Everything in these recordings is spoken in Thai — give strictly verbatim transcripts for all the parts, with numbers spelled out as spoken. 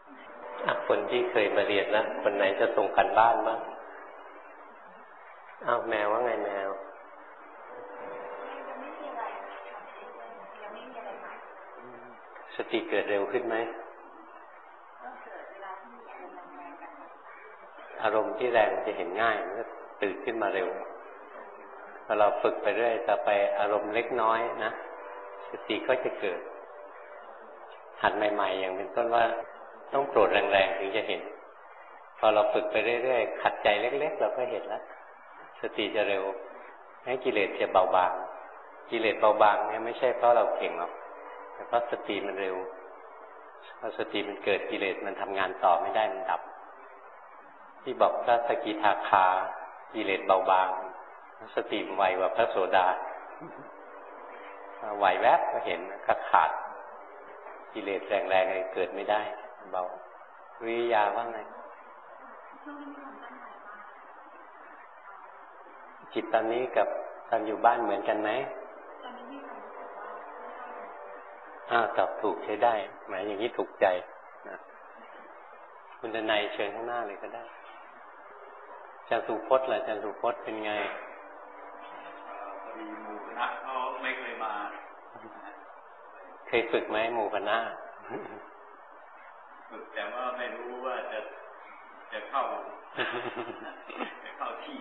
คนที่เคยมาเรียนแล้วคนไหนจะส่งกันบ้านบ้างอ้าวแมวว่าไงแมวสติเกิดเร็วขึ้นไหมอารมณ์ที่แรงจะเห็นง่ายมันก็ตื่นขึ้นมาเร็วพอเราฝึกไปเรื่อยต่อไปอารมณ์เล็กน้อยนะสติก็จะเกิดหัดใหม่ๆอย่างเป็นต้นว่าต้องโกรธแรงๆถึงจะเห็นพอเราฝึกไปเรื่อยๆขัดใจเล็กๆเราก็เห็นแล้วสติจะเร็วให้กิเลสจะเบาบางกิเลสเบาบางเนี่ยไม่ใช่เพราะเราเก่งหรอกแต่เพราะสติมันเร็วพอสติมันเกิดกิเลสมันทำงานต่อไม่ได้มันดับที่บอกพระสกิทาคากิเลสเบาบางสติไวกว่าพระโสดาไหวแวบก็เห็นก็ขาดกิเลสแรงๆเลยเกิดไม่ได้เบาวิริยาว่าไงจิตตอนนี้กับตอนอยู่บ้านเหมือนกันไหมอ้าวตอบถูกใช้ได้หมายอย่างนี้ถูกใจนะคุณดนัยเชิญข้างหน้าเลยก็ได้อาจารย์สุพจน์ล่ะอาจารย์สุพจน์เป็นไงพอดีหมู่คณะเขาไม่เคยมาเคยฝึกไหมหมู่คณะฝึกแต่ว่าไม่รู้ว่าจะจะเข้าจะเข้าที่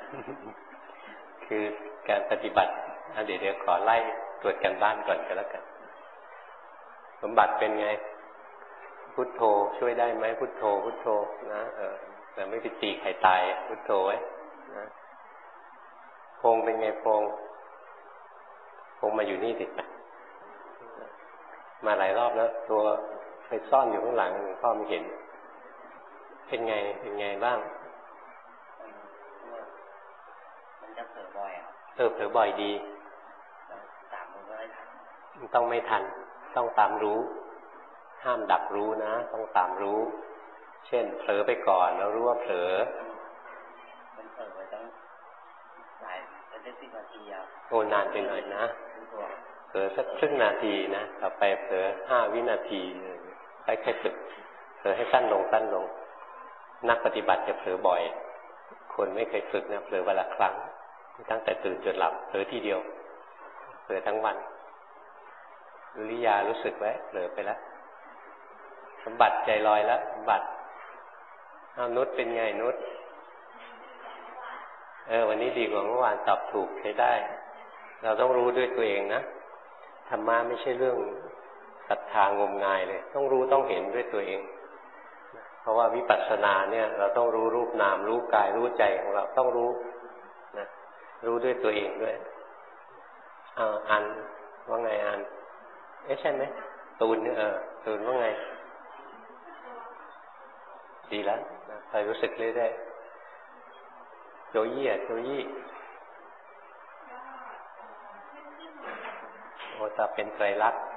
คือการปฏิบัติเดี๋ยวเดี๋ยวขอไล่ตรวจกันบ้านก่อนก็แล้วกันสมบัติเป็นไงพุทโธช่วยได้ไหมพุทโธพุทโธนะเออแต่ไม่ไปตีใครตายพุทโธไว้นะพงเป็นไงพงพงมาอยู่นี่ติดไหมมาหลายรอบแล้วตัวไปซ่อนอยู่ข้างหลังหลวงพ่อไม่เห็นเป็นไงเป็นไงบ้างมันจะเผลอบ่อยอ่ะเออเผลอบ่อยดีตามมันก็ไม่ทันต้องไม่ทันต้องตามรู้ห้ามดักรู้นะต้องตามรู้เช่นเผลอไปก่อนแล้วรู้ว่าเผลอมันเผลอไปตั้งหลายเป็นสิบนาทีอ่ะโอ้นานไปหน่อยนะเผลอสักครึ่งนาทีนะต่อไปเผลอห้าวินาทีค่อยๆฝึกเผลอให้สั้นลงสั้นลงนักปฏิบัติจะเผลอบ่อยคนไม่เคยฝึกนะเผลอวันละครั้งตั้งแต่ตื่นจนหลับเผลอทีเดียวเผลอทั้งวันวิริยารู้สึกไว้เผลอไปแล้วสมบัติใจลอยแล้วสมบัติอ้าวนุชเป็นไงนุชเออวันนี้ดีกว่าเมื่อวานตอบถูกใช้ได้เราต้องรู้ด้วยตัวเองนะธรรมะไม่ใช่เรื่องศรัทธางมงายเลยต้องรู้ต้องเห็นด้วยตัวเองเพราะว่าวิปัสสนาเนี่ยเราต้องรู้รูปนามรู้กายรู้ใจของเราต้องรู้นะรู้ด้วยตัวเองด้วยอ่าอ่านว่าไงอ่านเอ๊ะใช่ไหมตูนเนี่ยเออตูนว่าไงดีแล้วคอยรู้สึกเรื่อยๆโจยี่อ่ะโจยี่โอตาเป็นไตรลักษณ์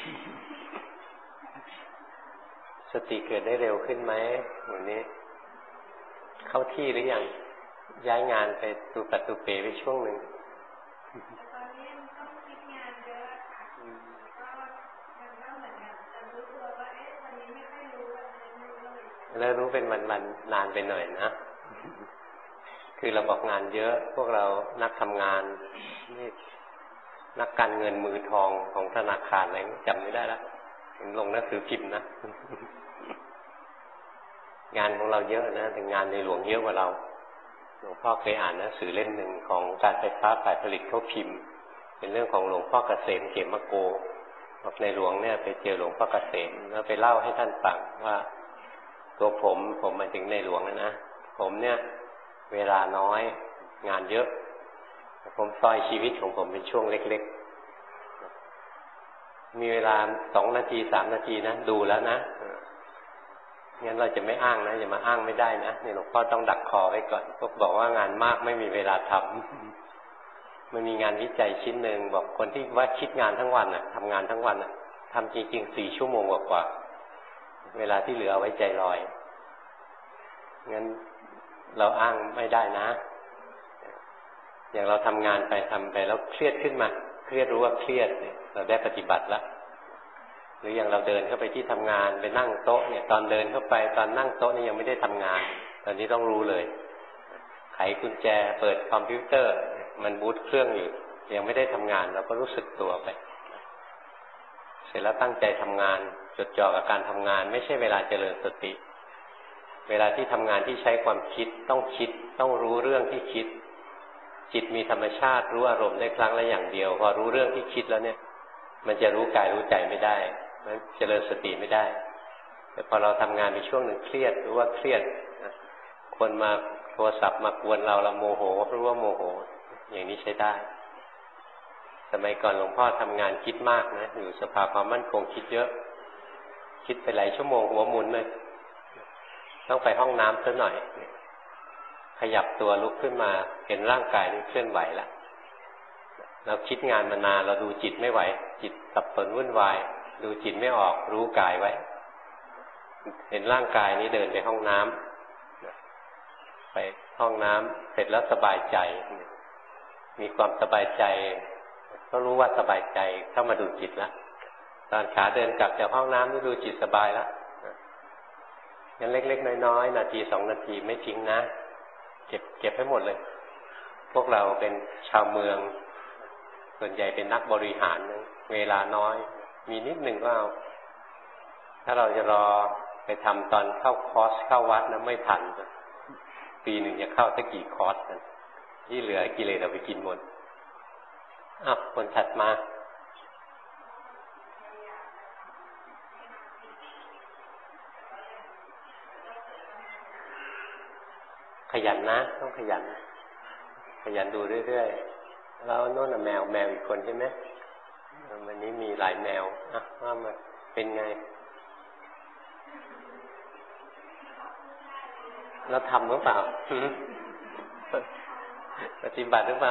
สติเกิดได้เร็วขึ้นไหมวันนี้เข้าที่หรือยังย้ายงานไปตูปัตตูเปไปช่วงหนึ่งแล้วรู้เป็นวันๆนานไปหน่อยนะคือเราบอกงานเยอะพวกเรานักทำงานนี่นักการเงินมือทองของธนาคารอะไรจำไม่ได้แล้วเห็นลงหนังสือพิมพ์นะงานของเราเยอะนะแต่งานในหลวงเยอะกว่าเราหลวงพ่อเคยอ่านหนังสือเล่มหนึ่งของการไฟฟ้าฝ่ายผลิตเขาพิมพ์เป็นเรื่องของหลวงพ่อเกษมเขมโกบอกในหลวงเนี่ยไปเจอหลวงพ่อเกษมแล้วไปเล่าให้ท่านฟังว่าตัวผมผมหมายถึงในหลวงนะนะผมเนี่ยเวลาน้อยงานเยอะผมซอยชีวิตของผมเป็นช่วงเล็กๆมีเวลาสองนาทีสามนาทีนะดูแล้วนะงั้นเราจะไม่อ้างนะอย่ามาอ้างไม่ได้นะนี่หลวงพ่อต้องดักคอไว้ก่อนพวกบอกว่างานมากไม่มีเวลาทำมันมีงานวิจัยชิ้นหนึ่งบอกคนที่ว่าคิดงานทั้งวันน่ะทำงานทั้งวันน่ะทำจริงๆสี่ชั่วโมงกว่าเวลาที่เหลือเอาไว้ใจลอยงั้นเราอ้างไม่ได้นะอย่างเราทำงานไปทำไปแล้วเครียดขึ้นมาเครียดรู้ว่าเครียดเนี่ยเราได้ปฏิบัติแล้วหรืออย่างเราเดินเข้าไปที่ทำงานไปนั่งโต๊ะเนี่ยตอนเดินเข้าไปตอนนั่งโต๊ะนี่ยังไม่ได้ทำงานตอนนี้ต้องรู้เลยไขกุญแจเปิดคอมพิวเตอร์มันบูตเครื่องอยู่ยังไม่ได้ทำงานเราก็รู้สึกตัวไปเสร็จแล้วตั้งใจทำงานจดจ่อกับการทำงานไม่ใช่เวลาเจริญสติเวลาที่ทำงานที่ใช้ความคิดต้องคิดต้องรู้เรื่องที่คิดจิตมีธรรมชาติรู้อารมณ์ได้ครั้งละอย่างเดียวพอรู้เรื่องที่คิดแล้วเนี่ยมันจะรู้กายรู้ใจไม่ได้มันเจริญสติไม่ได้แต่พอเราทำงานในช่วงหนึ่งเครียดรู้ว่าเครียดคนมาโทรศัพท์มากวนเราเราโมโหรู้ว่าโมโหอย่างนี้ใช้ได้สมัยก่อนหลวงพ่อทำงานคิดมากนะอยู่สภาความมั่นคงคิดเยอะคิดไปหลายชั่วโมงหัวหมุนเลยต้องไปห้องน้ำซะหน่อยขยับตัวลุกขึ้นมาเห็นร่างกายนี้เคลื่อนไหวแล้วเราคิดงานมานานเราดูจิตไม่ไหวจิตสับสนวุ่นวายดูจิตไม่ออกรู้กายไว้เห็นร่างกายนี้เดินไปห้องน้ำไปห้องน้ำเสร็จแล้วสบายใจมีความสบายใจก็รู้ว่าสบายใจเข้ามาดูจิตแล้วตอนขาเดินกลับจากห้องน้ำนี่ดูจิตสบายแล้วงั้นเล็กๆน้อยๆนาทีสองนาทีไม่ทิ้งนะเก็บเก็บให้หมดเลยพวกเราเป็นชาวเมืองส่วนใหญ่เป็นนักบริหารเวลาน้อยมีนิดหนึ่งก็เอาถ้าเราจะรอไปทำตอนเข้าคอร์สเข้าวัดนะไม่ทันปีหนึ่งจะเข้าสักกี่คอร์สกันที่เหลือกิเลสเอาไปกินหมดอ้าวคนถัดมาขยันนะต้องขยันขยันดูเรื่อยๆแล้วโน่นแมวแมวอีกคนใช่ไหมวันนี้มีหลายแมวอ่ะว่ามาเป็นไงแล้วทำหรือเปล่าปฏิบัติหรือเปล่า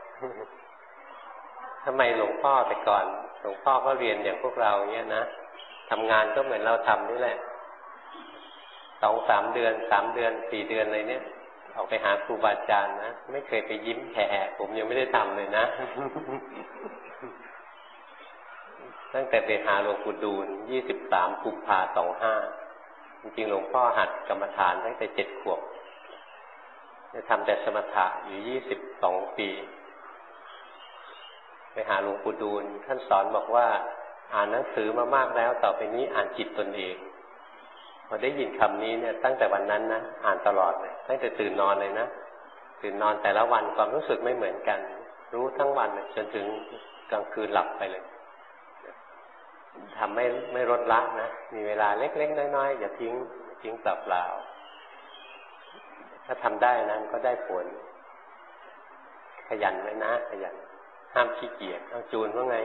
ทำไมหลวงพ่อแต่ก่อนหลวงพ่อก็เรียนอย่างพวกเราเนี้ยนะทำงานก็เหมือนเราทำนี่แหละสองสามเดือนสามเดือนสี่เดือนอะไรเนี้ยออกไปหาครูบาอาจารย์นะไม่เคยไปยิ้มแห่ผมยังไม่ได้ทำเลยนะ ตั้งแต่ไปหาหลวงปู่ดูลยี่สิบสามกุมภาพันธ์สองห้าจริงๆหลวงพ่อหัดกรรมฐานตั้งแต่เจ็ดขวบจะทำแต่สมถะอยู่ยี่สิบสองปีไปหาหลวงปู่ดูลท่านสอนบอกว่าอ่านหนังสือมามากแล้วต่อไปนี้อ่านจิตตนเองพอได้ยินคำนี้เนี่ยตั้งแต่วันนั้นนะอ่านตลอดเลยตั้งแต่ตื่นนอนเลยนะตื่นนอนแต่ละวันความรู้สึกไม่เหมือนกันรู้ทั้งวันจนถึงกลางคืนหลับไปเลยทำไม่ไม่ลดละนะมีเวลาเล็กๆน้อยๆอย่าทิ้งทิ้งเปล่าๆถ้าทำได้นั้นก็ได้ผลขยันไว้นะขยันห้ามขี้เกียจเอาจูนว่าไง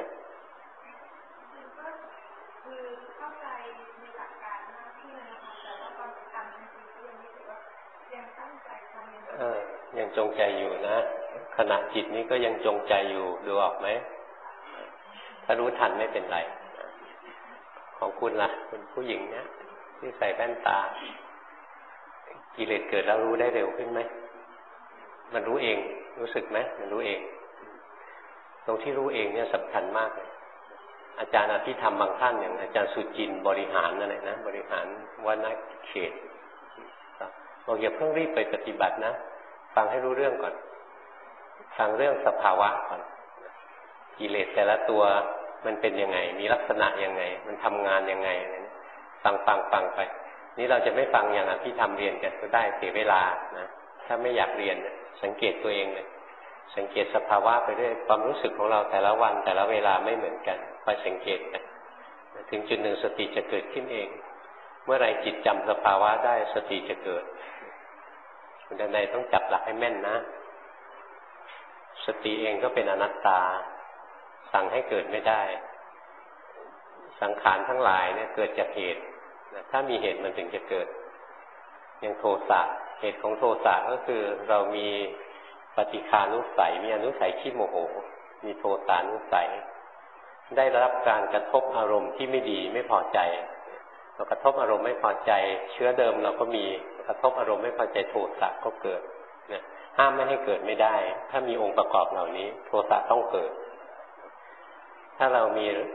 คือเข้าใจในหลักการหน้าที่นะคะแต่ว่าตอนทำจริงๆก็ยังรู้สึกว่ายังตั้งใจทำยังเออยังจงใจอยู่นะขณะจิตนี้ก็ยังจงใจอยู่ดูออกไหมถ้ารู้ทันไม่เป็นไรของคุณล่ะคุณผู้หญิงเนี่ยที่ใส่แว่นตากิเลสเกิดแล้วรู้ได้เร็วขึ้นไหมมันรู้เองรู้สึกไหมมันรู้เองตรงที่รู้เองเนี่ยสำคัญมากเลยอาจารย์อภิธรรมบางท่านอย่างอาจารย์สุจินบริหารอะไรนะบริหารวัฒนเขตบอกอย่าเพิ่งรีบไปปฏิบัตินะฟังให้รู้เรื่องก่อนฟังเรื่องสภาวะก่อนกิเลสแต่ละตัวมันเป็นยังไงมีลักษณะยังไงมันทำงานยังไงฟังฟังฟังไปนี่เราจะไม่ฟังอย่างอภิธรรมเรียนกันก็ได้เสียเวลานะถ้าไม่อยากเรียนสังเกตตัวเองเลยสังเกตสภาวะไปเรื่อยความรู้สึกของเราแต่ละวันแต่ละเวลาไม่เหมือนกันคอยสังเกตไปถึงจุดหนึ่งสติจะเกิดขึ้นเองเมื่อไรจิตจำสภาวะได้สติจะเกิดคุณใดต้องจับหลักให้แม่นนะสติเองก็เป็นอนัตตาสั่งให้เกิดไม่ได้สังขารทั้งหลายเนี่ยเกิดจากเหตุถ้ามีเหตุมันถึงจะเกิดอย่างโทสะเหตุของโทสะก็คือเรามีปฏิฆานุสัยมีอนุสัยขี้โมโหมีโทสานุสัยได้รับการกระทบอารมณ์ที่ไม่ดีไม่พอใจเรากระทบอารมณ์ไม่พอใจเชื้อเดิมเราก็มีกระทบอารมณ์ไม่พอใจโทสะก็เกิดเนี่ยห้ามไม่ให้เกิดไม่ได้ถ้ามีองค์ประกอบเหล่านี้โทสะต้องเกิดถ้าเรามี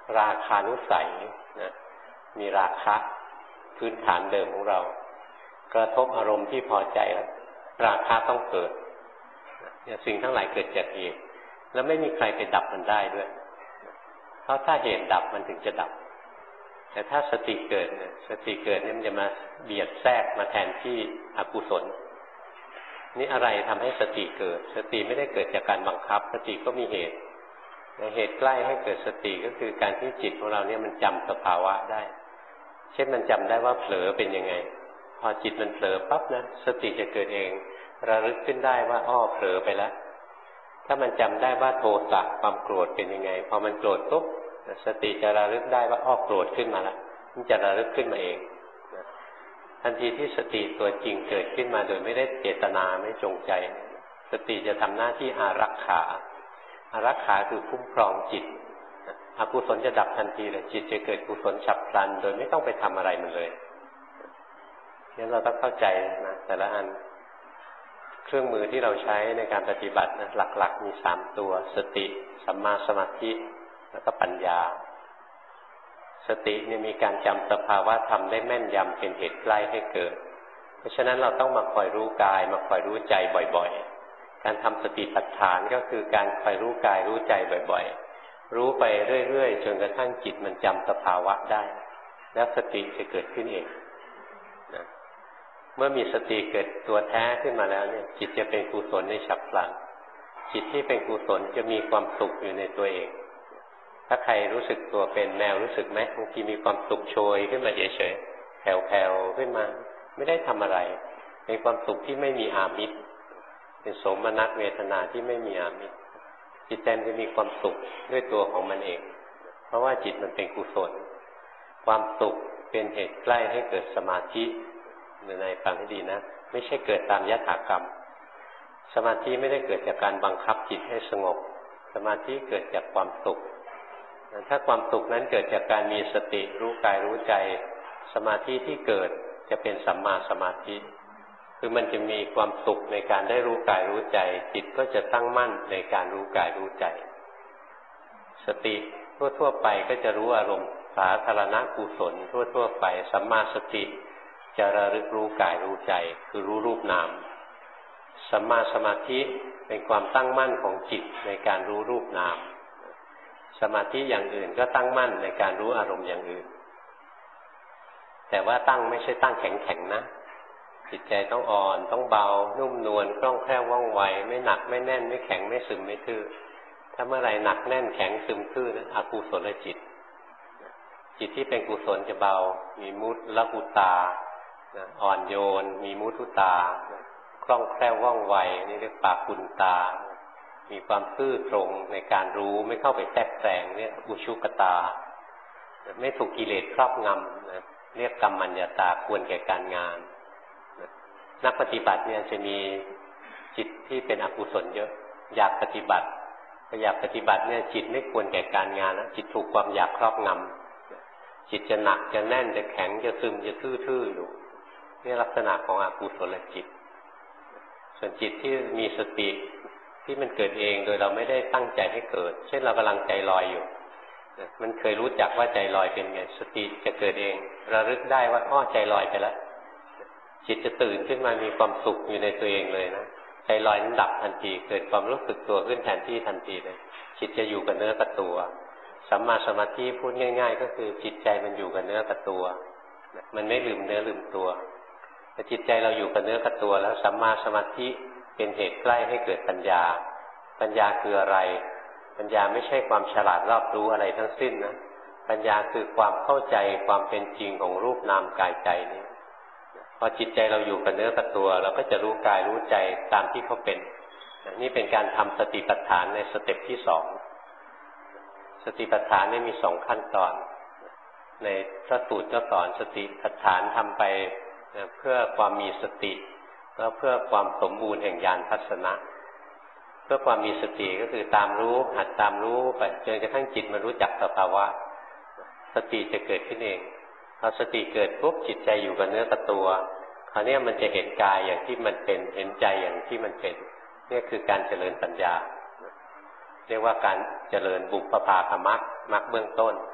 ราคานุสัยนะมีราคะพื้นฐานเดิมของเรากระทบอารมณ์ที่พอใจแล้วราคะต้องเกิดเนี่ยสิ่งทั้งหลายเกิดจากเหตุแล้วไม่มีใครไปดับมันได้ด้วยเพราะถ้าเหตุดับมันถึงจะดับแต่ถ้าสติเกิดเนี่ยสติเกิดเนี่ยมันจะมาเบียดแทรกมาแทนที่อกุศลนี่อะไรทำให้สติเกิดสติไม่ได้เกิดจากการบังคับสติก็มีเหตุในเหตุใกล้ให้เกิดสติก็คือการที่จิตของเราเนี่ยมันจำสภาวะได้เช่นมันจำได้ว่าเผลอเป็นยังไงพอจิตมันเผลอปั๊บนะสติจะเกิดเองระลึกขึ้นได้ว่าอ้อเผลอไปแล้วถ้ามันจำได้ว่าโทสะความโกรธเป็นยังไงพอมันโกรธปุ๊บสติจะระลึกได้ว่าอ้อโกรธขึ้นมาแล้วมันจะระลึกขึ้นมาเองทันทีที่สติตัวจริงเกิดขึ้นมาโดยไม่ได้เจตนาไม่จงใจสติจะทำหน้าที่อารักขาอารักขาคือคุ้มครองจิตอกุศลจะดับทันทีเลยจิตจะเกิดกุศลฉับพลันโดยไม่ต้องไปทำอะไรมันเลยงั้นเราต้องเข้าใจนะแต่ละอันเครื่องมือที่เราใช้ในการปฏิบัตินะหลักๆมีสามตัวสติสัมมาสมาธิแล้วก็ปัญญาสติเนี่ยมีการจำสภาวะธรรมได้แม่นยำเป็นเหตุใกล้ให้เกิดเพราะฉะนั้นเราต้องมาคอยรู้กายมาคอยรู้ใจบ่อยๆการทำสติปัฏฐานก็คือการคอยรู้กายรู้ใจบ่อยๆรู้ไปเรื่อยๆจนกระทั่งจิตมันจำสภาวะได้แล้วสติจะเกิดขึ้นเองนะเมื่อมีสติเกิดตัวแท้ขึ้นมาแล้วเนี่ยจิตจะเป็นกุศลในฉับพลันจิตที่เป็นกุศลจะมีความสุขอยู่ในตัวเองถ้าใครรู้สึกตัวเป็นแนวรู้สึกไหมบางทีมีความสุขโชยขึ้นมาเฉยๆแผ่วๆขึ้นมาไม่ได้ทำอะไรเป็นความสุขที่ไม่มีอามิตรเป็นโสมนัสเวทนาที่ไม่มีอามิตรจิตใจจะมีความสุขด้วยตัวของมันเองเพราะว่าจิตมันเป็นกุศลความสุขเป็นเหตุใกล้ให้เกิดสมาธิในฟังให้ดีนะไม่ใช่เกิดตามยถากรรมสมาธิไม่ได้เกิดจากการบังคับจิตให้สงบสมาธิเกิดจากความสุขถ้าความสุขนั้นเกิดจากการมีสติรู้กายรู้ใจสมาธิที่เกิดจะเป็นสัมมาสมาธิคือมันจะมีความสุขในการได้รู้กายรู้ใจจิตก็จะตั้งมั่นในการรู้กายรู้ใจสติทั่วๆไปก็จะรู้อารมณ์สาธารณกุศลทั่วๆไปสัมมาสติจะระลึกรู้กายรู้ใจคือรู้รูปนามสัมมาสมาธิเป็นความตั้งมั่นของจิตในการรู้รูปนามสมาธิอย่างอื่นก็ตั้งมั่นในการรู้อารมณ์อย่างอื่นแต่ว่าตั้งไม่ใช่ตั้งแข็งๆนะจิตใจต้องอ่อนต้องเบานุ่มนวลคล่องแคล่วว่องไวไม่หนักไม่แน่นไม่แข็งไม่ซึมไม่ทื่อถ้าเมื่อไหร่หนักแน่นแข็งซึมทื่อนั้นอกุศลจิตจิตที่เป็นกุศลจะเบามีมุตละหุตาอ่อนโยนมีมุทุตาคล่องแคล่วว่องไวนี่เรียกปาปุณตามีความซื่อตรงในการรู้ไม่เข้าไปแทรกแซงเนี่ยอุชุกตาไม่ถูกกิเลสครอบงำนะเรียกกรรมัญญาตาควรแก่การงานนักปฏิบัติเนี่ยจะมีจิตที่เป็นอกุศลเยอะอยากปฏิบัติอยากปฏิบัติเนี่ยจิตไม่ควรแก่การงานนะจิตถูกความอยากครอบงำจิตจะหนักจะแน่นจะแข็งจะซึมจะทื่อๆอยู่นี่ลักษณะของอกุศลจิตส่วนจิตที่มีสติที่มันเกิดเองโดยเราไม่ได้ตั้งใจให้เกิดเช่นเรากำลังใจลอยอยู่มันเคยรู้จักว่าใจลอยเป็นไงสติจะเกิดเองระลึกได้ว่าอ้อใจลอยไปแล้วจิตจะตื่นขึ้นมามีความสุขอยู่ในตัวเองเลยนะใจลอยนั้นดับทันทีเกิดความรู้สึกตัวขึ้นแทนที่ทันทีเลยจิตจะอยู่กับเนื้อกับตัวสัมมาสมาธิพูดง่ายๆก็คือจิตใจมันอยู่กับเนื้อกับตัวมันไม่ลืมเนื้อลืมตัวแต่จิตใจเราอยู่กับเนื้อกับตัวแล้วสัมมาสมาธิเป็นเหตุใกล้ให้เกิดปัญญาปัญญาคืออะไรปัญญาไม่ใช่ความฉลาดรอบรู้อะไรทั้งสิ้นนะปัญญาคือความเข้าใจความเป็นจริงของรูปนามกายใจนี้พอจิตใจเราอยู่กับเนื้อกับตัวเราก็จะรู้กายรู้ใจตามที่เขาเป็นนี่เป็นการทำสติปัฏฐานในสเต็ปที่สองสติปัฏฐานนี่มีสองขั้นตอนในพระสูตรก็สอนสติปัฏฐานทำไปเพื่อความมีสติแล้วเพื่อความสมบูรณ์แห่งญาณทัศนะเพื่อความมีสติก็คือตามรู้หัดตามรู้ไปจนกระทั่งจิตมันรู้จักสภาวะสติจะเกิดขึ้นเองพอสติเกิดปุ๊บจิตใจอยู่กับเนื้อกับตัวคราวนี้มันจะเห็นกายอย่างที่มันเป็นเห็นใจอย่างที่มันเป็นนี่คือการเจริญปัญญาเรียกว่าการเจริญบุพภาคมรรคมรรคเบื้องต้น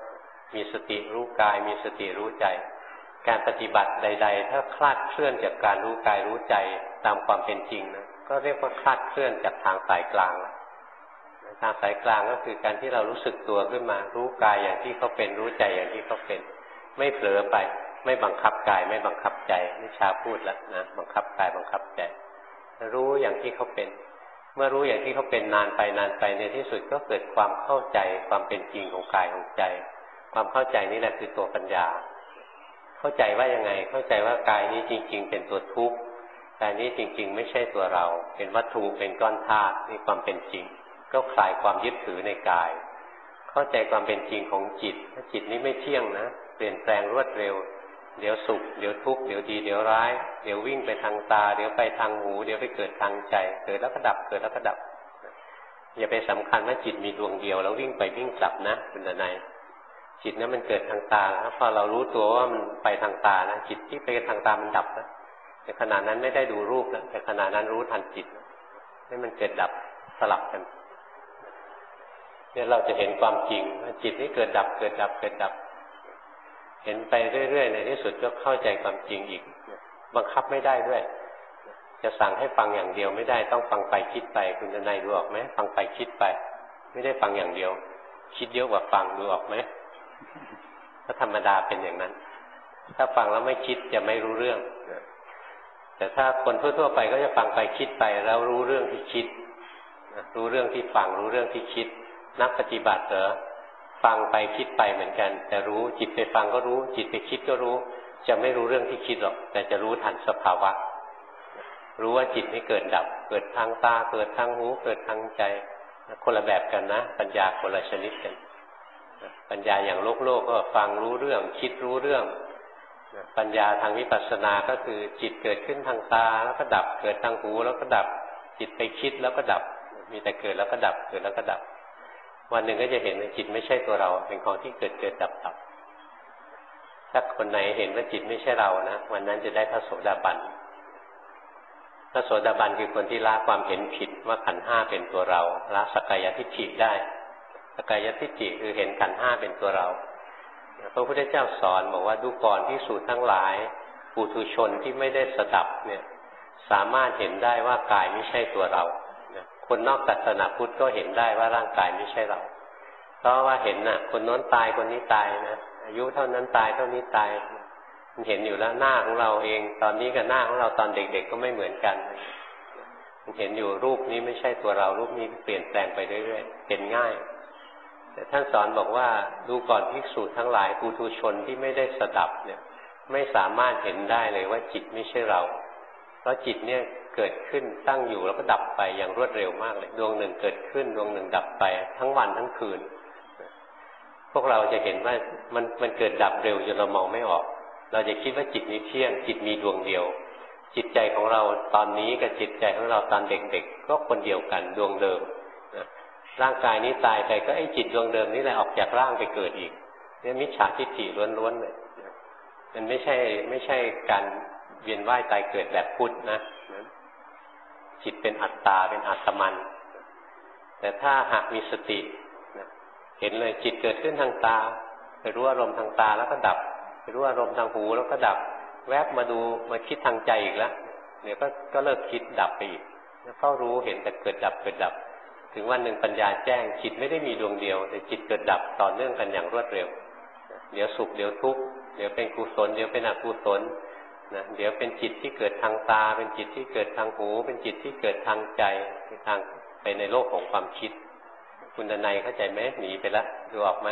มีสติรู้กายมีสติรู้ใจการปฏิบัติใดๆถ้าคลาดเคลื่อนจากการรู้กายรู้ใจตามความเป็นจริงนะก็เรียกว่าคลาดเคลื่อนจากทางสายกลางแล้วทางสายกลางก็คือการที่เรารู้สึกตัวขึ้นมารู้กายอย่างที่เขาเป็นรู้ใจอย่างที่เขาเป็นไม่เผลอไปไม่บังคับกายไม่บังคับใจนิชาพูดแล้วนะบังคับกายบังคับใจรู้อย่างที่เขาเป็นเมื่อรู้อย่างที่เขาเป็นนานไปนานไปในที่สุดก็เกิดความเข้าใจความเป็นจริงของกายของใจความเข้าใจนี่แหละคือตัวปัญญาเข้าใจว่ายังไงเข้าใจว่ากายนี้จริงๆเป็นตัวทุกข์กายนี้จริงๆไม่ใช่ตัวเราเป็นวัตถุเป็นก้อนธาตุนี่ความเป็นจริงก็คลายความยึดถือในกายเข้าใจความเป็นจริงของจิตจิตนี้ไม่เที่ยงนะเปลี่ยนแปลงรวดเร็วเดี๋ยวสุขเดี๋ยวทุกข์เดี๋ยวดีเดี๋ยวร้ายเดี๋ยววิ่งไปทางตาเดี๋ยวไปทางหูเดี๋ยวไปเกิดทางใจเกิดแล้วก็ดับเกิดแล้วก็ดับอย่าไปสำคัญว่าจิตมีดวงเดียวแล้ววิ่งไปวิ่งกลับนะคุณดนัยจิตนั้นมันเกิดทางตาแล้วพอเรารู้ตัวว่ามันไปทางตานะจิตที่ไปทางตามันดับนะแต่ขณะนั้นไม่ได้ดูรูปนะแต่ขณะนั้นรู้ทันจิตให้มันเกิดดับสลับกันเนี่ยเราจะเห็นความจริงว่าจิตนี้เกิดดับเกิดดับเกิดดับเห็นไปเรื่อยๆในที่สุดก็เข้าใจความจริงอีกบังคับไม่ได้ด้วยจะสั่งให้ฟังอย่างเดียวไม่ได้ต้องฟังไปคิดไปคุณจะนายดูออกไหมฟังไปคิดไปไม่ได้ฟังอย่างเดียวคิดเยอะกว่าฟังดูออกไหมก็ธรรมดาเป็นอย่างนั้นถ้าฟังแล้วไม่คิดจะไม่รู้เรื่องแต่ถ้าคนทั่วๆไปก็จะฟังไปคิดไปแล้วรู้เรื่องที่คิดรู้เรื่องที่ฟังรู้เรื่องที่คิดนักปฏิบัติเหรอฟังไปคิดไปเหมือนกันแต่รู้จิตไปฟังก็รู้จิตไปคิดก็รู้จะไม่รู้เรื่องที่คิดหรอกแต่จะรู้ทันสภาวะรู้ว่าจิตไม่เกิดดับเกิดทางตาเกิดทางหูเกิดทางใจคนละแบบกันนะปัญญาคนละชนิดกันปัญญาอย่างโลกโลกก็ฟังรู้เรื่องคิดรู้เรื่องปัญญาทางวิปัสสนาก็คือจิตเกิดขึ้นทางตาแล้วก็ดับเกิดทางหูแล้วก็ดับจิตไปคิดแล้วก็ดับมีแต่เกิดแล้วก็ดับเกิดแล้วก็ดับวันหนึ่งก็จะเห็นว่าจิตไม่ใช่ตัวเราเป็นของที่เกิดเกิดดับดับถ้าคนไหนเห็นว่าจิตไม่ใช่เรานะวันนั้นจะได้พระโสดาบันพระโสดาบันคือคนที่ละความเห็นผิดว่าขันธ์ห้าเป็นตัวเราละสักกายทิฏฐิได้สักกายทิฏฐิคือเห็นขันธ์ห้าเป็นตัวเราพระพุทธเจ้าสอนบอกว่าดูก่อนภิกษุทั้งหลายปุถุชนที่ไม่ได้สดับเนี่ยสามารถเห็นได้ว่ากายไม่ใช่ตัวเราคนนอกศาสนาพุทธก็เห็นได้ว่าร่างกายไม่ใช่เราเพราะว่าเห็นน่ะคนโน้นตายคนนี้ตายนะอายุเท่านั้นตายเท่านี้ตายมันเห็นอยู่แล้วหน้าของเราเองตอนนี้กับหน้าของเราตอนเด็กๆก็ไม่เหมือนกันมันเห็นอยู่รูปนี้ไม่ใช่ตัวเรารูปนี้เปลี่ยนแปลงไปเรื่อยๆเห็นง่ายแต่ท่านสอนบอกว่าดูก่อนภิกษุทั้งหลายปุถุชนที่ไม่ได้สดับเนี่ยไม่สามารถเห็นได้เลยว่าจิตไม่ใช่เราเพราะจิตเนี่ยเกิดขึ้นตั้งอยู่แล้วก็ดับไปอย่างรวดเร็วมากเลยดวงหนึ่งเกิดขึ้นดวงหนึ่งดับไปทั้งวันทั้งคืนพวกเราจะเห็นว่ามันมันเกิดดับเร็วจนเรามองไม่ออกเราจะคิดว่าจิตนี้เที่ยงจิตมีดวงเดียวจิตใจของเราตอนนี้กับจิตใจของเราตอนเด็กๆก็คนเดียวกันดวงเดิมร่างกายนี้ตายไปก็ไอ้จิตดวงเดิมนี่แหละออกจากร่างไปเกิดอีกเนี่ยมิจฉาทิฏฐิล้วนๆเลยมันไม่ใช่ไม่ใช่การเวียนว่ายตายเกิดแบบพุทธนะจิตเป็นอัตตาเป็นอาตมันแต่ถ้าหากมีสติเห็นเลยจิตเกิดขึ้นทางตาไปรู้อารมณ์ทางตาแล้วก็ดับไปรู้อารมณ์ทางหูแล้วก็ดับแวบมาดูมาคิดทางใจอีกแล้วเดี๋ยวก็ก็เลิกคิดดับไปอีกเฝ้ารู้เห็นแต่เกิดดับเกิดดับถึงวันหนึ่งปัญญาแจ้งจิตไม่ได้มีดวงเดียวแต่จิตเกิดดับต่อเนื่องกันอย่างรวดเร็วเดี๋ยวสุขเดี๋ยวทุกข์เดี๋ยวเป็นกุศลเดี๋ยวเป็นอกุศลนะเดี๋ยวเป็นจิตที่เกิดทางตาเป็นจิตที่เกิดทางหูเป็นจิตที่เกิดทางใจทางไปในโลกของความคิดคุณดนัยเข้าใจไหมหนีไปแล้วดูออกไหม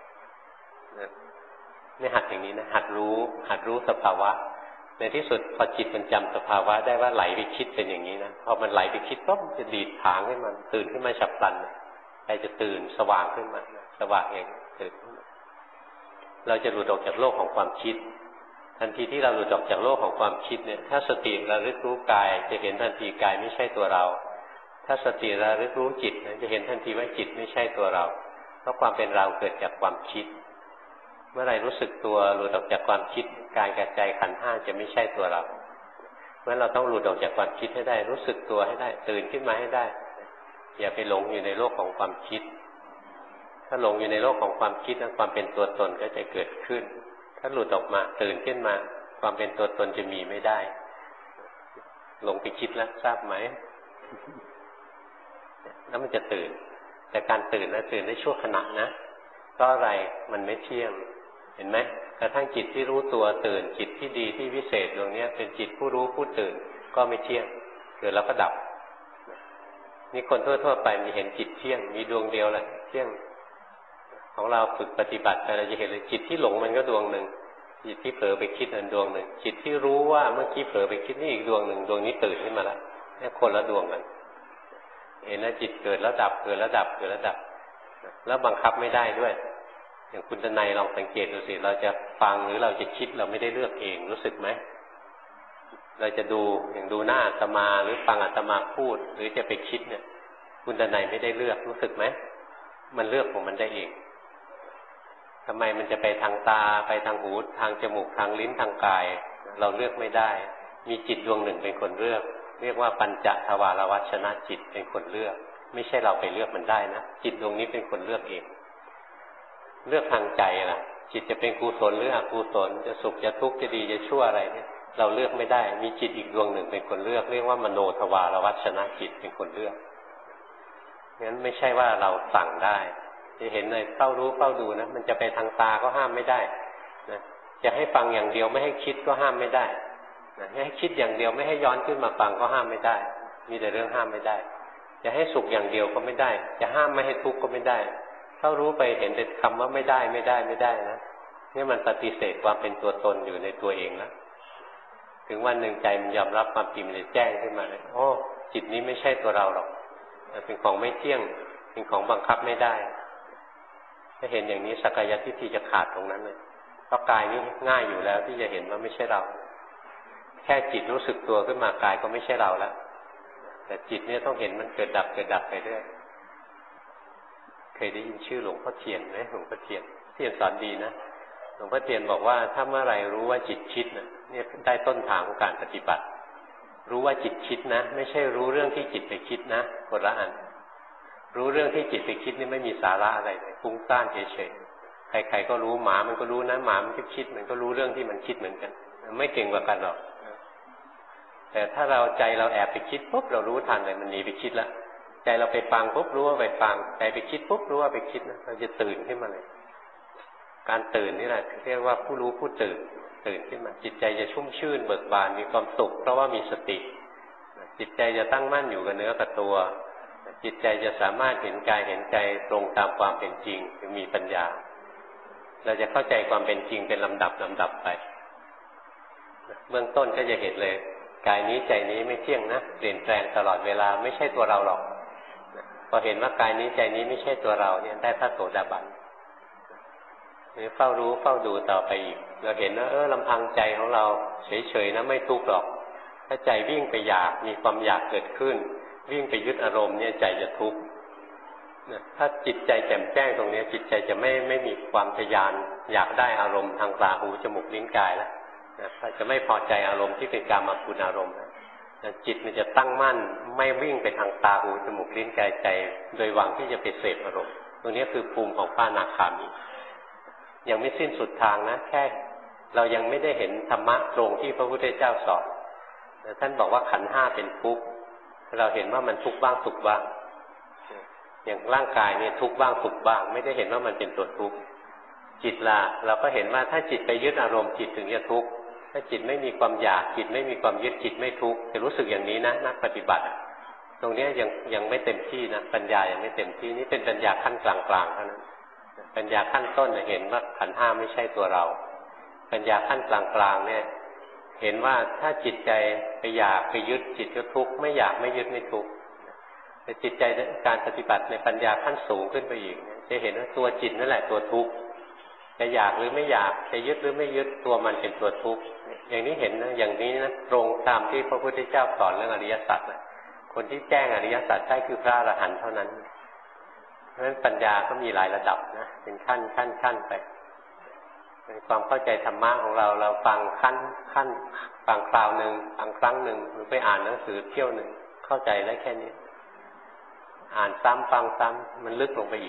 นี่หัดอย่างนี้นะหัดรู้หัดรู้สภาวะในที่สุดพอจิตมันจำสภาวะได้ว่าไหลไปคิดเป็นอย่างนี้นะพอมันไหลไปคิดปุ๊บจะดีดผางขึ้นมาตื่นขึ้นมาฉับพลันใจจะตื่นสว่างขึ้นมาสว่างเองตื่นเราจะหลุดออกจากโลกของความคิดทันทีที่เราหลุดออกจากโลกของความคิดเนี่ยถ้าสติระลึกรู้กายจะเห็นทันทีกายไม่ใช่ตัวเราถ้าสติระลึกรู้จิตจะเห็นทันทีว่าจิตไม่ใช่ตัวเราเพราะความเป็นเราเกิดจากความคิดเมื่อไรรู้สึกตัวหลุดออกจากความคิดกายกับใจขันธ์ห้าจะไม่ใช่ตัวเราเพราะเราต้องหลุดออกจากความคิดให้ได้รู้สึกตัวให้ได้ตื่นขึ้นมาให้ได้อย่าไปหลงอยู่ในโลกของความคิดถ้าหลงอยู่ในโลกของความคิดความเป็นตัวตนก็จะเกิดขึ้นถ้าหลุดออกมาตื่นขึ้นมาความเป็นตัวตนจะมีไม่ได้หลงไปคิดแล้วทราบไหมแล้วมันจะตื่นแต่การตื่นนะตื่นได้ชั่วขณะนะเพราะอะไรมันไม่เที่ยงเห็นไหมกระทั่งจิตที่รู้ตัวตื่นจิตที่ดีที่วิเศษดวงนี้เป็นจิตผู้รู้ผู้ตื่นก็ไม่เที่ยงเกิดแล้วก็ดับนี่คนทั่วๆไปมีเห็นจิตเที่ยงมีดวงเดียวแหละเที่ยงของเราฝึกปฏิบัติไปเราจะเห็นเลยจิตที่หลงมันก็ดวงหนึ่งจิตที่เผลอไปคิดอันดวงหนึ่งจิตที่รู้ว่าเมื่อกี้เผลอไปคิดนี่อีกดวงหนึ่งดวงนี้ตื่นขึ้นมาแล้วนี่คนละดวงกันเห็นนะจิตเกิดแล้วดับเกิดแล้วดับเกิดแล้วดับแล้วบังคับไม่ได้ด้วยอย่างคุณทนายลองสังเกตดูสิเราจะฟังหรือเราจะคิดเราไม่ได้เลือกเองรู้สึกไหมเราจะดูอย่างดูหน้าอาตมาหรือฟังอาตมาพูดหรือจะไปคิดเนี่ยคุณทนายไม่ได้เลือกรู้สึกไหมมันเลือกของมันได้เองทำไมมันจะไปทางตาไปทางหูทางจมูกทางลิ้นทางกายเราเลือกไม่ได้มีจิตดวงหนึ่งเป็นคนเลือกเรียกว่าปัญจทวารวัชนะจิตเป็นคนเลือกไม่ใช่เราไปเลือกมันได้นะจิตดวงนี้เป็นคนเลือกเองเลือกทางใจล่ะจิตจะเป็นกุศลหรืออกุศลจะสุขจะทุกข์จะดีจะชั่วอะไรเนี่ยเราเลือกไม่ได้มีจิตอีกดวงหนึ่งเป็นคนเลือกเรียกว่ามโนทวารวัชนะจิตเป็นคนเลือกงั้นไม่ใช่ว่าเราสั่งได้จะเห็นเลยเฝ้ารู้เฝ้าดูนะมันจะไปทางตาก็ห้ามไม่ได้นะจะให้ฟังอย่างเดียวไม่ให้คิดก็ห้ามไม่ได้นะให้คิดอย่างเดียวไม่ให้ย้อนขึ้นมาฟังก็ห้ามไม่ได้มีแต่เรื่องห้ามไม่ได้จะให้สุขอย่างเดียวก็ไม่ได้จะห้ามไม่ให้ทุกข์ก็ไม่ได้เฝ้ารู้ไปเห็นแต่คำว่าไม่ได้ไม่ได้ไม่ได้นะนี่มันปฏิเสธความเป็นตัวตนอยู่ในตัวเองแล้วถึงวันหนึ่งใจมันยอมรับความจริงมันจะแจ้งขึ้นมาเลยโอ้จิตนี้ไม่ใช่ตัวเราหรอกเป็นของไม่เที่ยงเป็นของบังคับไม่ได้ถ้าเห็นอย่างนี้สักกายทิฏฐิจะขาดตรงนั้นเลยเพราะกายนี่ง่ายอยู่แล้วที่จะเห็นว่าไม่ใช่เราแค่จิตรู้สึกตัวขึ้นมากายก็ไม่ใช่เราแล้วแต่จิตเนี่ยต้องเห็นมันเกิดดับเกิดดับไปเรื่อยเคยได้ยินชื่อหลวงพ่อเทียนไหมหลวงพ่อเทียนเทียนสอนดีนะหลวงพ่อเทียนบอกว่าถ้าเมื่อไหร่รู้ว่าจิตคิดนะเนี่ยได้ต้นทางของการปฏิบัติรู้ว่าจิตคิดนะไม่ใช่รู้เรื่องที่จิตไปคิดนะคนละอันรู้เรื่องที่จิตไปคิดนี่ไม่มีสาระอะไรเลยฟุ้งซ่านเฉยๆใครๆก็รู้หมามันก็รู้นะหมามันก็คิดมันก็รู้เรื่องที่มันคิดเหมือนกันไม่เก่งกว่ากันหรอกแต่ถ้าเราใจเราแอบไปคิดปุ๊บเรารู้ทันเลยมันหนีไปคิดแล้วใจเราไปฟังปุ๊บรู้ว่าไปฟังใจไปคิดปุ๊บรู้ว่าไปคิดนะเราจะตื่นขึ้นมาเลยการตื่นนี่แหละเรียกว่าผู้รู้ผู้ตื่นตื่นขึ้นมาจิตใจจะชุ่มชื่นเบิกบานมีความสุขเพราะว่ามีสติจิตใจจะตั้งมั่นอยู่กับเนื้อกับตัวจิตใจจะสามารถเห็นกายเห็นใจตรงตามความเป็นจริงคือมีปัญญาเราจะเข้าใจความเป็นจริงเป็นลำดับลำดับไปเบื้องต้นก็จะเห็นเลยกายนี้ใจนี้ไม่เที่ยงนะเปลี่ยนแปลงตลอดเวลาไม่ใช่ตัวเราหรอกพอเห็นว่ากายนี้ใจนี้ไม่ใช่ตัวเราเนี่ยได้พระโสดาบันนี่เฝ้ารู้เฝ้าดูต่อไปอีกเราเห็นว่าเออลำพังใจของเราเฉยๆนะไม่ทุกข์หรอกถ้าใจวิ่งไปอยากมีความอยากเกิดขึ้นวิ่งไปยึดอารมณ์เนี่ยใจจะทุกข์ถ้าจิตใจแจ่มแจ้งตรงนี้จิตใจจะไม่ไม่มีความทยานอยากได้อารมณ์ทางตาหูจมูกลิ้นกายแล้วนะจะไม่พอใจอารมณ์ที่เป็นกามคุณอารมณ์นะจิตมันจะตั้งมั่นไม่วิ่งไปทางตาหูจมูกลิ้นกายใจโดยหวังที่จะไปเสพอารมณ์ตรงนี้คือภูมิของพระอนาคามียังไม่สิ้นสุดทางนะแค่เรายังไม่ได้เห็นธรรมะตรงที่พระพุทธเจ้าสอนท่านบอกว่าขันธ์ห้าเป็นทุกข์เราเห็นว่ามันทุกข์บ้างสุขบ้างอย่างร่างกายเนี่ยทุกข์บ้างสุขบ้างไม่ได้เห็นว่ามันเป็นตัวทุกข์จิตละเราก็เห็นว่าถ้าจิตไปยึดอารมณ์จิตถึงจะทุกข์ถ้าจิตไม่มีความอยากจิตไม่มีความยึดจิตไม่ทุกข์จะรู้สึกอย่างนี้นะนักปฏิบัติตรงนี้ยังยังไม่เต็มที่นะปัญญายังไม่เต็มที่นี่เป็นปัญญาขั้นกลางๆเท่านั้นปัญญาขั้นต้นเห็นว่าขันธ์ห้าไม่ใช่ตัวเราปัญญาขั้นกลางๆเนี่ยเห็นว่าถ้าจิตใจไปอยากไปยึดจิตก็ทุกข์ไม่อยากไม่ยึดไม่ทุกข์แต่จิตใจการปฏิบัติในปัญญาขั้นสูงขึ้นไปอีกจะเห็นว่าตัวจิตนั่นแหละตัวทุกข์จะอยากหรือไม่อยากจะยึดหรือไม่ยึดตัวมันเป็นตัวทุกข์อย่างนี้เห็นนะอย่างนี้นะตรงตามที่พระพุทธเจ้าสอนเรื่องอริยสัจนะคนที่แจ้งอริยสัจได้คือพระอรหันต์เท่านั้นเพราะฉะนั้นปัญญาก็มีหลายระดับนะเป็นขั้นขั้นขั้นไปในความเข้าใจธรรมะของเราเราฟังขั้นขั้นฟังคราวหนึ่งฟังครั้งหนึ่งหรือไปอ่านหนังสือเที่ยวหนึ่งเข้าใจได้แค่นี้อ่านซ้ำฟังซ้ำมันลึกลงไปอีก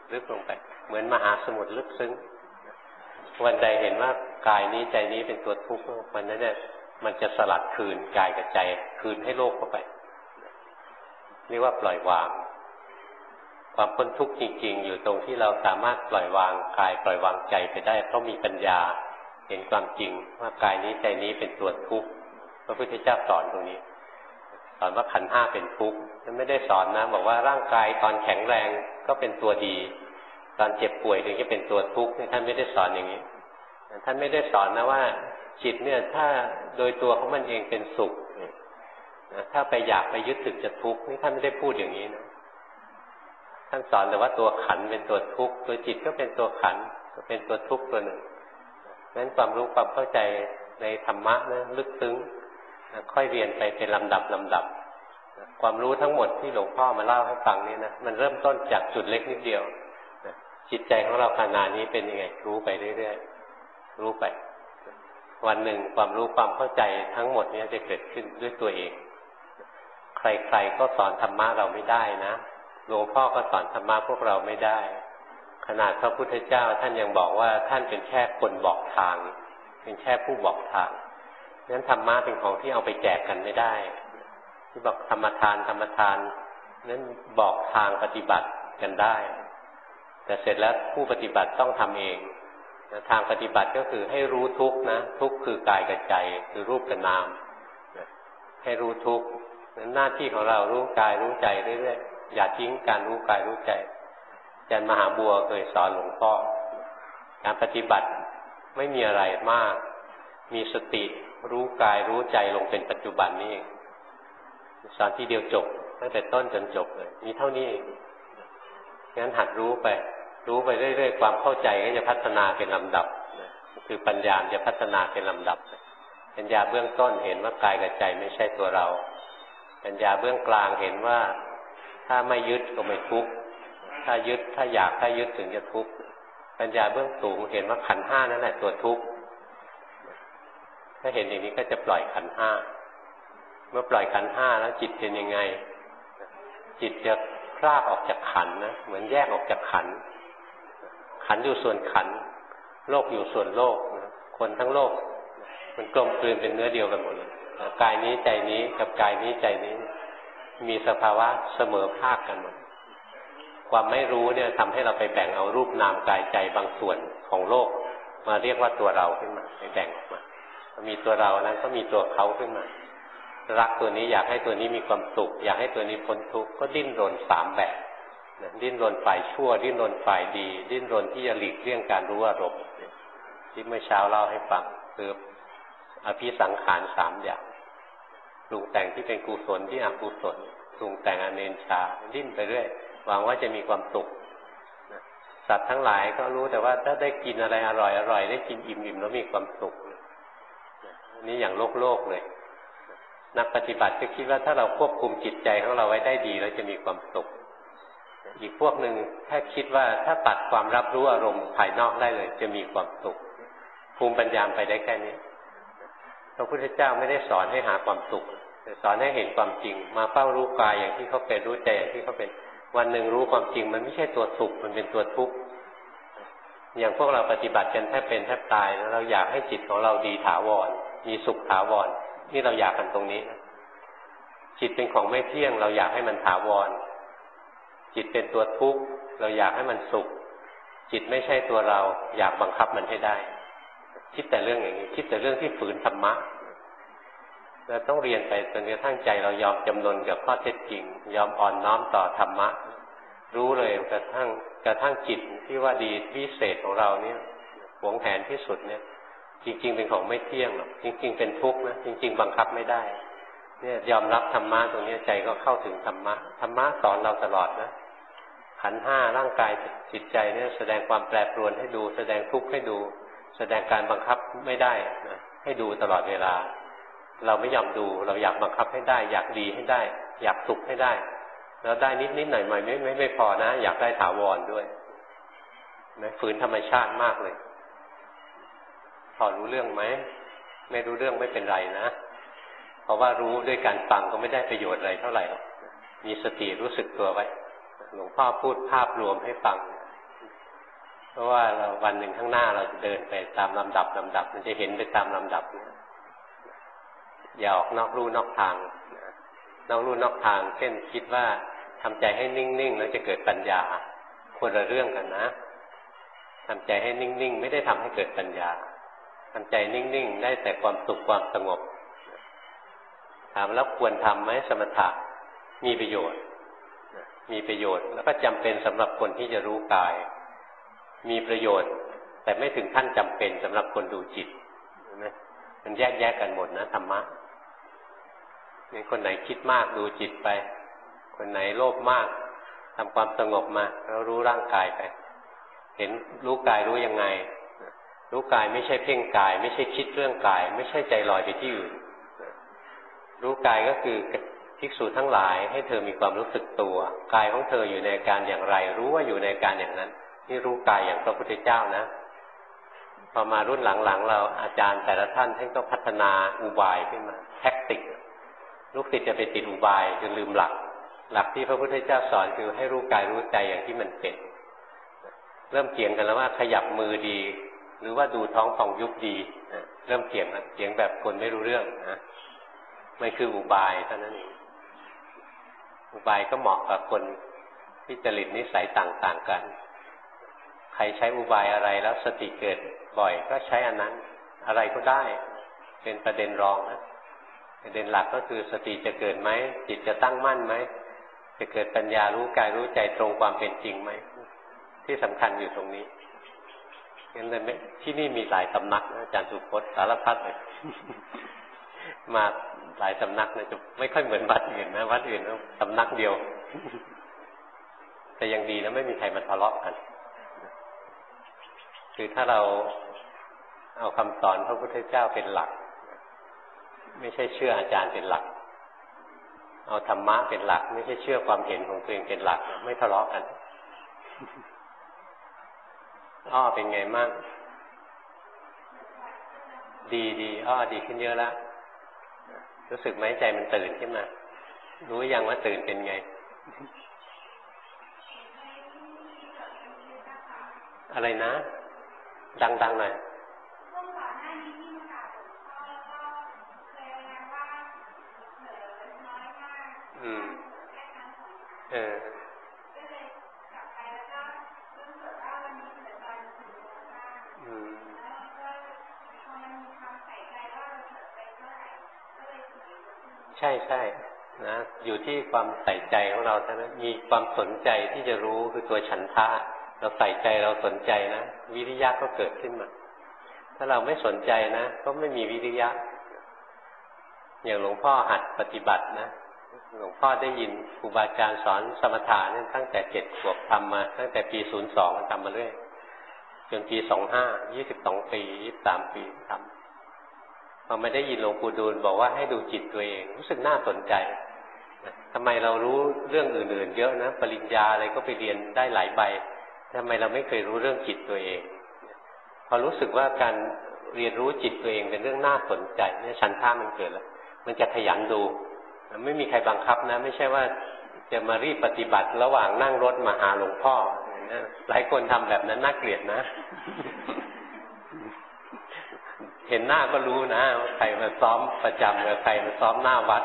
ลึกลงไปเหมือนมหาสมุทรลึกซึ้งวันใดเห็นว่ากายนี้ใจนี้เป็นตัวทุกข์วันนั้นเนี่ยมันจะสลัดคืนกายกับใจคืนให้โลกเข้าไปเรียกว่าปล่อยวางความพ้นทุกข์จริงๆอยู่ตรงที่เราสามารถปล่อยวางกายปล่อยวางใจไปได้เพราะมีปัญญาเห็นความจริงว่ากายนี้ใจนี้เป็นตัวทุกข์พระพุทธเจ้าสอนตรงนี้สอนว่าขันธ์ห้าเป็นทุกข์ท่านไม่ได้สอนนะบอกว่าร่างกายตอนแข็งแรงก็เป็นตัวดีตอนเจ็บป่วยถึงจะเป็นตัวทุกข์ท่านไม่ได้สอนอย่างนี้ท่านไม่ได้สอนนะว่าจิตเนี่ยถ้าโดยตัวของมันเองเป็นสุขถ้าไปอยากไปยึดถือจะทุกข์นี่ท่านไม่ได้พูดอย่างนี้นะท่านสอนแต่ว่าตัวขันเป็นตัวทุกข์ตัวจิตก็เป็นตัวขันก็เป็นตัวทุกข์ตัวหนึ่งนั้นความรู้ความเข้าใจในธรรมะนะลึกซึ้งค่อยเรียนไปเป็นลำดับลำดับความรู้ทั้งหมดที่หลวงพ่อมาเล่าให้ฟังนี้นะมันเริ่มต้นจากจุดเล็กนิดเดียวจิตใจของเราขณะนี้เป็นยังไงรู้ไปเรื่อยๆรู้ไปวันหนึ่งความรู้ความเข้าใจทั้งหมดนี้จะเกิดขึ้นด้วยตัวเองใครๆก็สอนธรรมะเราไม่ได้นะหลวงพ่อก็สอนธรรมะพวกเราไม่ได้ขนาดพระพุทธเจ้าท่านยังบอกว่าท่านเป็นแค่คนบอกทางเป็นแค่ผู้บอกทางนั้นธรรมะเป็นของที่เอาไปแจกกันไม่ได้ที่บอกธรรมทานธรรมทานนั้นบอกทางปฏิบัติกันได้แต่เสร็จแล้วผู้ปฏิบัติต้องทำเองทางปฏิบัติก็คือให้รู้ทุกข์นะทุกข์คือกายกับใจคือรูปกับนามให้รู้ทุกข์นั้นหน้าที่ของเรารู้กายรู้ใจเรื่อยๆอย่าทิ้งการรู้กายรู้ใจอาจารย์มหาบัวเคยสอนหลวงพ่อการปฏิบัติไม่มีอะไรมากมีสติรู้กายรู้ใจลงเป็นปัจจุบันนี่สอนทีเดียวจบตั้งแต่ต้นจนจบเลยมีเท่านี้งั้นหัดรู้ไปรู้ไปเรื่อยๆความเข้าใจก็จะพัฒนาเป็นลำดับคือปัญญาจะพัฒนาเป็นลำดับปัญญาเบื้องต้นเห็นว่ากายกับใจไม่ใช่ตัวเราปัญญาเบื้องกลางเห็นว่าถ้าไม่ยึดก็ไม่ทุกข์ถ้ายึดถ้าอยากถ้ายึดถึงจะทุกข์ปัญญาเบื้องสูงเห็นว่าขันธ์ห้านั่นแหละตัวทุกข์ถ้าเห็นอย่างนี้ก็จะปล่อยขันธ์ห้าเมื่อปล่อยขันธ์ห้าแล้วจิตเป็นยังไงจิตจะพรากออกจากขันธ์นะเหมือนแยกออกจากขันธ์ขันธ์อยู่ส่วนขันธ์โลกอยู่ส่วนโลกคนทั้งโลกมันกลมกลืนเป็นเนื้อเดียวกันหมดเลยกายนี้ใจนี้กับกายนี้ใจนี้มีสภาวะเสมอภาคกันหมดความไม่รู้เนี่ยทำให้เราไปแบ่งเอารูปนามกายใจบางส่วนของโลกมาเรียกว่าตัวเราขึ้นมาไปแบ่งออกมามีตัวเรานั้นก็มีตัวเขาขึ้นมารักตัวนี้อยากให้ตัวนี้มีความสุขอยากให้ตัวนี้พ้นทุกข์ก็ดิ้นรนสามแบบดิ้นรนฝ่ายชั่วดิ้นรนฝ่ายดีดิ้นรนที่จะหลีกเลี่ยงการรู้อารมณ์ที่เมื่อเช้าเล่าให้ฟังคืออภิสังขารสามอย่างปรุงแต่งที่เป็นกุศลที่อกุศลปรุงแต่งอเนญชาดิ้นไปเรื่อยหวังว่าจะมีความสุขสัตว์ทั้งหลายก็รู้แต่ว่าถ้าได้กินอะไรอร่อยอร่อยได้กินอิ่มอิ่มแล้วมีความสุขนี่อย่างโลกโลกเลยนักปฏิบัติก็คิดว่าถ้าเราควบคุมจิตใจของเราไว้ได้ดีแล้วจะมีความสุขอีกพวกหนึ่งถ้าคิดว่าถ้าตัดความรับรู้อารมณ์ภายนอกได้เลยจะมีความสุขภูมิปัญญาไปได้แค่นี้พระพุทธเจ้าไม่ได้สอนให้หาความสุขแต่สอนให้เห็นความจริงมาเฝ้ารู้กายอย่างที่เขาเป็นรู้ใจอย่างที่เขาเป็นวันหนึ่งรู้ความจริงมันไม่ใช่ตัวสุขมันเป็นตัวทุกข์อย่างพวกเราปฏิบัติกันแทบเป็นแทบตายแล้วเราอยากให้จิตของเราดีถาวรมีสุขถาวรนี่เราอยากกันตรงนี้จิตเป็นของไม่เที่ยงเราอยากให้มันถาวรจิตเป็นตัวทุกข์เราอยากให้มันสุขจิตไม่ใช่ตัวเราอยากบังคับมันให้ได้คิดแต่เรื่องอย่างนี้คิดแต่เรื่องที่ฝืนธรรมะเราต้องเรียนไปจนกระทั่งใจเรายอมจำนนกับข้อเท็จจริงยอมอ่อนน้อมต่อธรรมะรู้เลยกระทั่งกระทั่งจิตที่ว่าดีพิเศษของเราเนี่ยหวงแหนที่สุดเนี่ยจริงๆเป็นของไม่เที่ยงหรอกจริงๆเป็นทุกข์นะจริงๆบังคับไม่ได้เนี่ยยอมรับธรรมะตรงนี้ใจก็เข้าถึงธรรมะธรรมะสอนเราตลอดนะขันธ์ห้าร่างกายจิตใจเนี่ยแสดงความแปรปรวนให้ดูแสดงทุกข์ให้ดูแสดงการบังคับไม่ได้นะให้ดูตลอดเวลาเราไม่ยอมดูเราอยากบังคับให้ได้อยากดีให้ได้อยากสุขให้ได้แล้วได้นิดๆหน่อยๆไม่ไม่ไม่พอนะอยากได้ถาวรด้วยนะฝืนธรรมชาติมากเลยพอรู้เรื่องไหมไม่รู้เรื่องไม่เป็นไรนะเพราะว่ารู้ด้วยการฟังก็ไม่ได้ประโยชน์อะไรเท่าไหร่หรอกมีสติรู้สึกตัวไว้หลวงพ่อพูดภาพรวมให้ฟังราะว่าเราวันหนึ่งข้างหน้าเราจะเดินไปตามลำดับลำดับมันจะเห็นไปตามลำดับอย่าออกนอกลู่นอกทางนอกลู่นอกทางเช่นคิดว่าทำใจให้นิ่งๆแล้วจะเกิดปัญญาคนละเรื่องกันนะทำใจให้นิ่งๆไม่ได้ทำให้เกิดปัญญาทำใจนิ่งๆได้แต่ความสุขความสงบถามแล้วควรทำไหมสมถะมีประโยชน์มีประโยชน์แล้วก็จำเป็นสำหรับคนที่จะรู้กายมีประโยชน์แต่ไม่ถึงขั้นจำเป็นสำหรับคนดูจิตนะมันแยกแยกกันหมดนะธรรมะนี่คนไหนคิดมากดูจิตไปคนไหนโลภมากทำความสงบมาแล้วรู้ร่างกายไปเห็นรู้กายรู้ยังไงรู้กายไม่ใช่เพ่งกายไม่ใช่คิดเรื่องกายไม่ใช่ใจลอยไปที่อื่นรู้กายก็คือภิกษุทั้งหลายให้เธอมีความรู้สึกตัวกายของเธออยู่ในอาการอย่างไรรู้ว่าอยู่ในอาการอย่างนั้นนี่รู้กายอย่างพระพุทธเจ้านะพอมารุ่นหลังๆเราอาจารย์แต่ละท่านท่านก็พัฒนาอุบายขึ้นมาแท็กติกลูกศิษย์จะไปติดอุบายจนลืมหลักหลักที่พระพุทธเจ้าสอนคือให้รู้กายรู้ใจอย่างที่มันเป็นเริ่มเถียงกันแล้วว่าขยับมือดีหรือว่าดูท้องของยุบดีเริ่มเถียงแล้วเถียงแบบคนไม่รู้เรื่องนะมันคืออุบายเท่านั้นเองอุบายก็เหมาะกับคนที่จริตนิสัยต่างๆกันใครใช้อุบายอะไรแล้วสติเกิดบ่อยก็ใช้อันนั้นอะไรก็ได้เป็นประเด็นรองนะประเด็นหลักก็คือสติจะเกิดไหมจิตจะตั้งมั่นไหมจะเกิดปัญญารู้กายรู้ใจตรงความเป็นจริงไหมที่สำคัญอยู่ตรงนี้งั้นเลยไม่ที่นี่มีหลายสำนักนะอาจารย์สุพจน์สารพัดเลยมาหลายสำนักนะจะไม่ค่อยเหมือนวัดอื่นนะวัดอื่นสำนักเดียวแต่ยังดีนะไม่มีใครมาทะเลาะกันคือถ้าเราเอาคำสอนพระพุทธเจ้าเป็นหลักไม่ใช่เชื่ออาจารย์เป็นหลักเอาธรรมะเป็นหลักไม่ใช่เชื่อความเห็นของตัวเองเป็นหลักไม่ทะเลาะกันอ้อเป็นไงมั่งดีดีอ้อดีขึ้นเยอะแล้วรู้สึกไหมใจมันตื่นขึ้นมารู้ยังว่าตื่นเป็นไงอะไรนะดังๆหน่อยอืมเอออืมใช่ใช่นะอยู่ที่ความใส่ใจของเราเท่านั้นมีความสนใจที่จะรู้คือตัวฉันทะเราใส่ใจเราสนใจนะวิริยะก็เกิดขึ้นมาถ้าเราไม่สนใจนะก็ไม่มีวิริยะอย่างหลวงพ่อหัดปฏิบัตินะหลวงพ่อได้ยินครูบาอาจารย์สอนสมถะเนี่ยตั้งแต่เจ็ดขวบทำมาตั้งแต่ปีศูนย์สองทำมาเรื่อยจนปีสองห้ายี่สิบสองปียี่สิบสามปีทำพอไม่ได้ยินหลวงปู่ดูลบอกว่าให้ดูจิตตัวเองรู้สึกน่าสนใจทำไมเรารู้เรื่องอื่นๆเยอะนะปริญญาอะไรก็ไปเรียนได้หลายใบทำไมเราไม่เคยรู้เรื่องจิตตัวเองพอรู้สึกว่าการเรียนรู้จิตตัวเองเป็นเรื่องน่าสนใจเนี่ยฉันทะมันเกิดแล้วมันจะขยันดูไม่มีใครบังคับนะไม่ใช่ว่าจะมารีบปฏิบัติระหว่างนั่งรถมาหาหลวงพ่อหลายคนทำแบบนั้นน่าเกลียดนะเห็นหน้าก็รู้นะว่าใครมาซ้อมประจำกับใครมาซ้อมหน้าวัด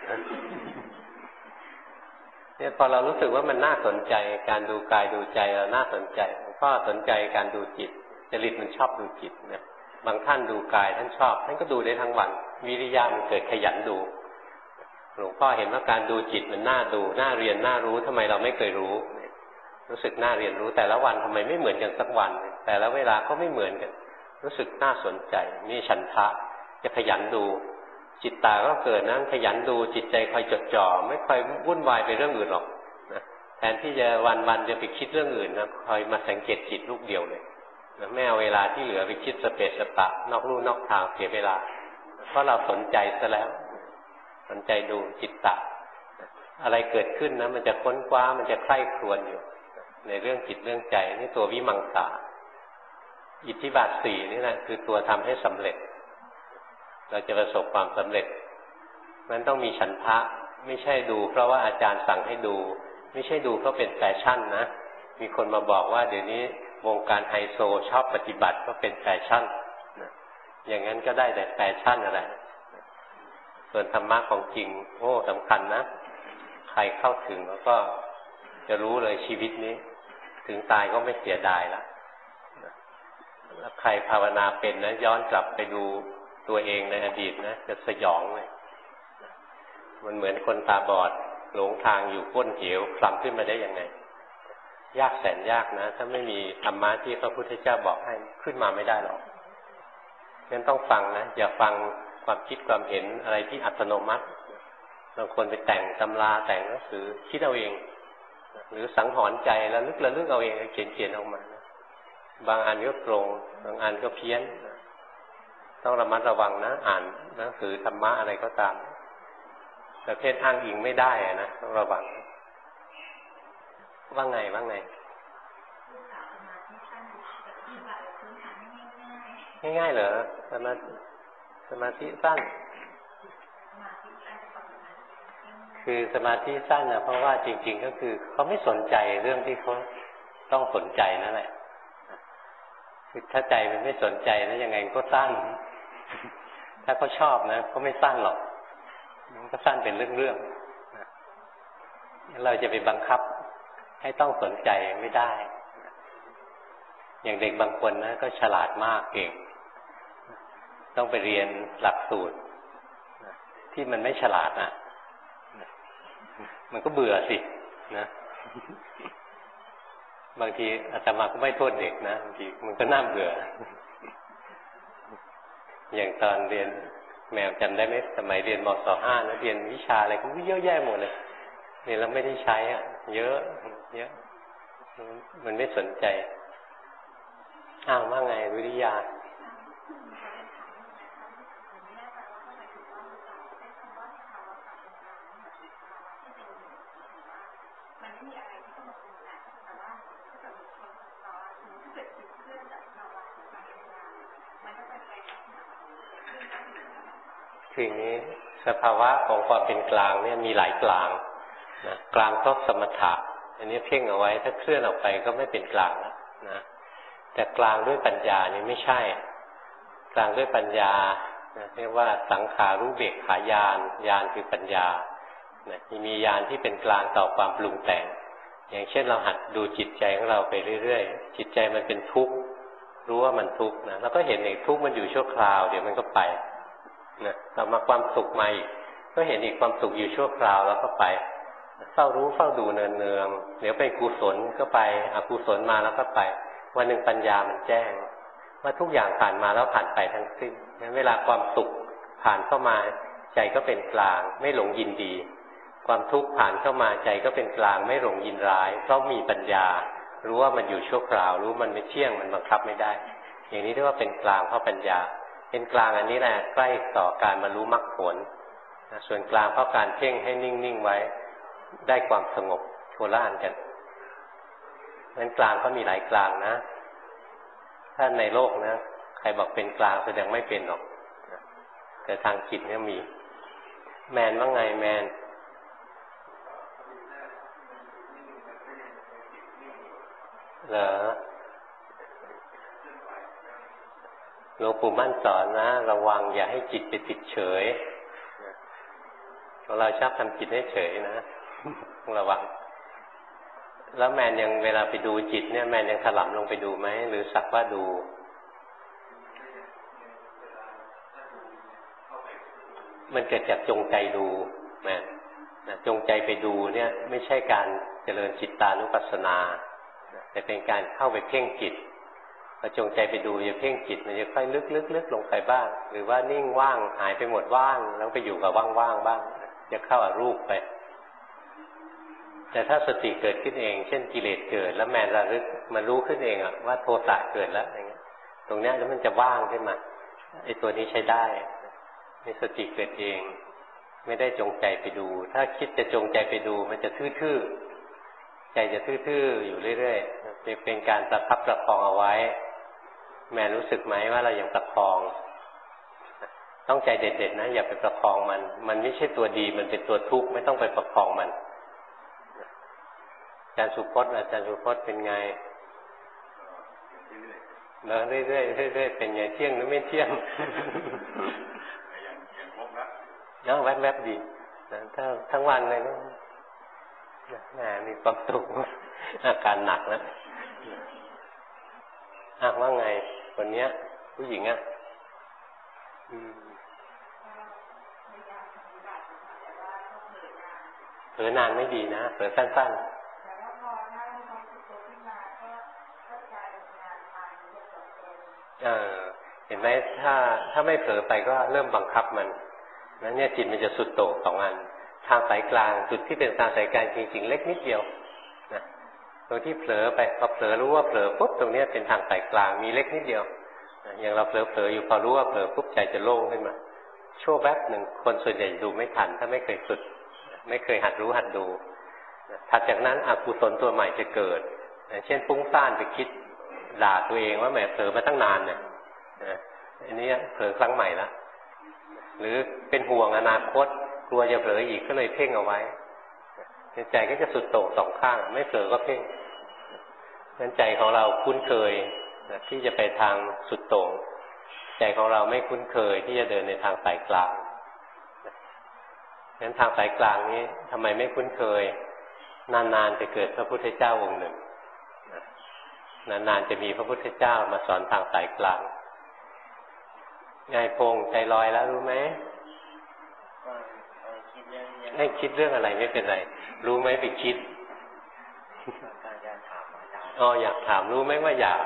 เนี่ยพอเรารู้สึกว่ามันน่าสนใจการดูกายดูใจเราน่าสนใจหลวงพ่อสนใจการดูจิตจริตมันชอบดูจิตนะบางท่านดูกายท่านชอบท่านก็ดูได้ทั้งวันวิริยะมันเกิดขยันดูหลวงพ่อเห็นว่าการดูจิตมันน่าดูน่าเรียนน่ารู้ทำไมเราไม่เคยรู้รู้สึกน่าเรียนรู้แต่ละวันทำไมไม่เหมือนกันสักวันแต่ละเวลาก็ไม่เหมือนกันรู้สึกน่าสนใจนี่ฉันทะจะขยันดูจิตตาก็เกิดนะขยันดูจิตใจคอยจดจ่อไม่ค่อยวุ่นวายไปเรื่องอื่นหรอกนะแทนที่จะวันๆจะไปคิดเรื่องอื่นนะคอยมาสังเกตจิตลูกเดียวเลยนะไม่เอาเวลาที่เหลือไปคิดสเปสสปะนอกลู่นอกทางเสียเวลาเพราะเราสนใจซะแล้วสนใจดูจิตตะอะไรเกิดขึ้นนะมันจะค้นคว้ามันจะใคร่ครวญอยู่ในเรื่องจิตเรื่องใจนี่ตัววิมังสาอิทธิบาทสี่นี่แหละคือตัวทำให้สำเร็จเราจะประสบความสำเร็จมันต้องมีฉันทะไม่ใช่ดูเพราะว่าอาจารย์สั่งให้ดูไม่ใช่ดูเพราะเป็นแฟชั่นนะมีคนมาบอกว่าเดี๋ยวนี้วงการไฮโซชอบปฏิบัติก็เป็นแฟชั่นนะอย่างนั้นก็ได้แต่แฟชั่นอะไรส่วนธรรมะของจริงโอ้สำคัญนะใครเข้าถึงแล้วก็จะรู้เลยชีวิตนี้ถึงตายก็ไม่เสียดายแล้วแล้วใครภาวนาเป็นนะย้อนกลับไปดูตัวเองในอดีตนะจะสยองเลยมันเหมือนคนตาบอดหลงทางอยู่ก้นเหวคลำขึ้นมาได้ยังไงยากแสนยากนะถ้าไม่มีธรรมะที่พระพุทธเจ้าบอกให้ขึ้นมาไม่ได้หรอกงั้นต้องฟังนะอย่าฟังความคิดความเห็นอะไรที่อัตโนมัติบางคนไปแต่งตำราแต่งหนังสือคิดเอาเองหรือสังหรณ์ใจแล้วลึกระลึกเอาเองเขียนเขียนออกมานะบางอันก็ตรงบางอันก็เพี้ยนต้องระมัดระวังนะอ่านหนังสือธรรมะอะไรก็ตามประเภทอ้างอิงไม่ได้นะต้องระวังว่าไงว่าไงง่ายๆเหรอสมาธิสมาธิสั้นคือสมาธิสั้นนะเพราะว่าจริงๆก็คือเขาไม่สนใจเรื่องที่เขาต้องสนใจนั่นแหละคือถ้าใจมันไม่สนใจแล้วยังไงก็สั้นถ้าเขาชอบนะก็ไม่สั้นหรอกมันก็สั้นเป็นเรื่องๆเราจะไปบังคับให้ต้องสนใจไม่ได้อย่างเด็กบางคนนะก็ฉลาดมากเก่งต้องไปเรียนหลักสูตรที่มันไม่ฉลาดอ่ะมันก็เบื่อสินะบางทีอาตมาก็ไม่โทษเด็กนะบางทีมันก็น่าเบื่ออย่างตอนเรียนแมวจำได้ไหมสมัยเรียนม.ศ.ห้านะเรียนวิชาอะไรก็เยอะแยะหมดเลยเรียนแล้วไม่ได้ใช้อ่ะเยอะเยอะมันไม่สนใจอ้าวว่าไงวิริยาคืออย่างนี้สภาวะของความเป็นกลางเนี่ยมีหลายกลางนะกลางก็สมถะอันนี้เพ่งเอาไว้ถ้าเคลื่อนออกไปก็ไม่เป็นกลางแล้วนะแต่กลางด้วยปัญญานี่ไม่ใช่กลางด้วยปัญญานะเรียกว่าสังขารุเบกขายานญาณคือปัญญานะมีญาณที่เป็นกลางต่อความปรุงแต่งอย่างเช่นเราหัดดูจิตใจของเราไปเรื่อยๆจิตใจมันเป็นทุกข์รู้ว่ามันทุกข์นะแล้วก็เห็นไอ้ทุกข์มันอยู่ชั่วคราวเดี๋ยวมันก็ไปนะต่อมาความสุขมาอีกก็เห็นอีกความสุขอยู่ชั่วคราวแล้วก็ไปเฝ้ารู้เฝ้าดูเนืองๆเดี๋ยวไปกุศลก็ไปอกุศลมาแล้วก็ไปวันหนึ่งปัญญามันแจ้งว่าทุกอย่างผ่านมาแล้วผ่านไปทั้งสิ้นเวลาความสุขผ่านเข้ามาใจก็เป็นกลางไม่หลงยินดีความทุกข์ผ่านเข้ามาใจก็เป็นกลางไม่หลงยินร้ายเพราะมีปัญญารู้ว่ามันอยู่ชั่วคราวรู้มันไม่เที่ยงมันบังคับไม่ได้อย่างนี้เรียกว่าเป็นกลางเพราะปัญญาเป็นกลางอันนี้แหละใกล้ต่อการบรรลุมรรคผลส่วนกลางเพราะการเพ่งให้นิ่งๆไว้ได้ความสงบโคละอันกันนั้นกลางก็มีหลายกลางนะถ้าในโลกนะใครบอกเป็นกลางแสดงไม่เป็นหรอกแต่ทางจิตเนี่ยมีแมนว่าไงแมนเหรอหลวงปู่มั่นสอนนะระวังอย่าให้จิตไปติดเฉยเราชอบทำจิตให้เฉยนะต้องระวังแล้วแมนยังเวลาไปดูจิตเนี่ยแมนยังถลำลงไปดูไหมหรือสักว่าดูมันเกิดจากจงใจดูแมนจงใจไปดูเนี่ยไม่ใช่การเจริญจิตตานุปัสสนาแต่เป็นการเข้าไปเพ่งจิตพอจงใจไปดูอย่าเพ่งจิตมันจะค่อยลึกลึกลึกลงไปบ้างหรือว่านิ่งว่างหายไปหมดว่างแล้วไปอยู่กับว่างๆบ้างจะเข้าอารูปไปแต่ถ้าสติเกิดขึ้นเองเช่นกิเลสเกิดแล้วแมนระลึกมันรู้ขึ้นเองอะว่าโทสะเกิดแล้วอย่างเงี้ยตรงเนี้ยแล้วมันจะว่างขึ้นมาไอ้ตัวนี้ใช้ได้ในสติเกิดเองไม่ได้จงใจไปดูถ้าคิดจะจงใจไปดูมันจะทื่อๆใจจะทื่อๆอยู่เรื่อยๆจะเป็นการประคับประคองเอาไว้แม่รู้สึกไหมว่าเรายังประคองต้องใจเด็ดๆนะอย่าไปประคองมันมันไม่ใช่ตัวดีมันเป็นตัวทุกข์ไม่ต้องไปประคองมันอาจารย์สุพจน์อาจารย์สุพจน์เป็นไงเดินเรื่อยๆเรื่อยๆเป็นไงเที่ยงหรือไม่เที่ยงอย่างอย่างพบนะเนาะแวบๆดีถ้าทั้งวันเลยก็แหมมีความสุขอาการหนักแล้วอ่ะว่าไงคนเนี้ยผู้หญิงอ่ะอืมเผลอนานไม่ดีนะเผลอสั้นๆเออเห็นไหมถ้าถ้าไม่เผลอไปก็เริ่มบังคับมันนั้นเนี่ยจิตมันจะสุดโต่งสองอันทางสายกลางจุดที่เป็นทางสายกลางจริงๆเล็กนิดเดียวนะตรงที่เผลอไปพอเผลอรู้ว่าเผลอปุ๊บตรงนี้เป็นทางสายกลางมีเล็กนิดเดียวอย่างเราเผลอๆอยู่พอรู้ว่าเผลอปุ๊บใจจะโล่งขึ้นมาชั่วแวบหนึ่งคนส่วนใหญ่ดูไม่ทันถ้าไม่เคยฝึกไม่เคยหัดรู้หัดดูถัดจากนั้นอกุศลตัวใหม่จะเกิดเช่นฟุ้งซ่านไปคิดด่าตัวเองว่าแหมเผลอมาตั้งนานเนี่ยอันนี้เผลอครั้งใหม่ละหรือเป็นห่วงอนาคตกลัวจะเผลออีกก็เลยเพ่งเอาไว้ใจก็จะสุดโต่งสองข้างไม่เผลอก็เพ่งนั้นใจของเราคุ้นเคยที่จะไปทางสุดโต่งใจของเราไม่คุ้นเคยที่จะเดินในทางสายกลางนั้นทางสายกลางนี้ทำไมไม่คุ้นเคยนานๆจะเกิดพระพุทธเจ้าองค์หนึ่งนานๆจะมีพระพุทธเจ้ามาสอนทางสายกลางไงพงใจลอยแล้วรู้ไหมให้คิดเรื่องอะไรไม่เป็นไรรู้ไหมไปคิดอ๋ออยากถามรู้ไหมว่าอยาก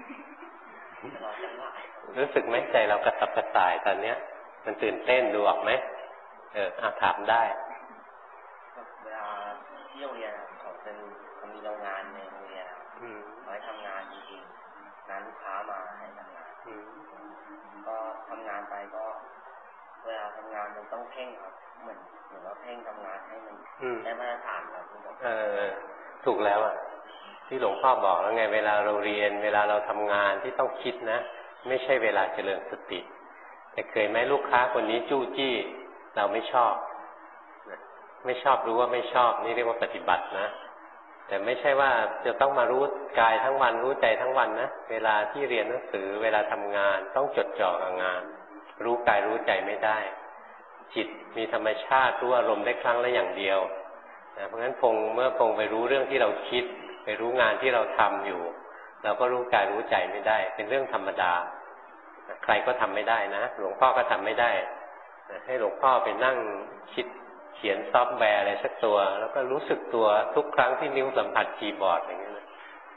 รู้สึกไหมใจเรากระสับกระส่ายตอนเนี้ยมันตื่นเต้นดูออกไหมเอออ่ะถามได้เวลาที่โรงเรียนเขาเป็นเขามีโรงงานในโรงเรียนไว้ทำงานจริงๆนั้นลูกค้ามาให้ทำงานก็ทำงานไปก็เวลาทำงานมันต้องเพ่งครับเหมือนเหมือนว่าเพ่งทำงานให้มันได้มาตรฐานครับเออถูกแล้วอ่ะที่หลวงพ่อบอกแล้วไงเวลาเราเรียนเวลาเราทำงานที่ต้องคิดนะไม่ใช่เวลาเจริญสติแต่เคยไหมลูกค้าคนนี้จู้จี้เราไม่ชอบไม่ชอบรู้ว่าไม่ชอบนี่เรียกว่าปฏิบัตินะแต่ไม่ใช่ว่าจะต้องมารู้กายทั้งวันรู้ใจทั้งวันนะเวลาที่เรียนหนังสือเวลาทำงานต้องจดจ่อกับงานรู้กายรู้ใจไม่ได้จิตมีธรรมชาติรู้อารมณ์ได้ครั้งละอย่างเดียวนะเพราะฉะนั้นพงเมื่อพงไปรู้เรื่องที่เราคิดไปรู้งานที่เราทำอยู่เราก็รู้กายรู้ใจไม่ได้เป็นเรื่องธรรมดาใครก็ทำไม่ได้นะหลวงพ่อก็ทำไม่ได้ให้หลวงพ่อไปนั่งคิดเขียนซอฟต์แวร์อะไรสักตัวแล้วก็รู้สึกตัวทุกครั้งที่นิ้วสัมผัสคีย์บอร์ดอย่างนี้นะ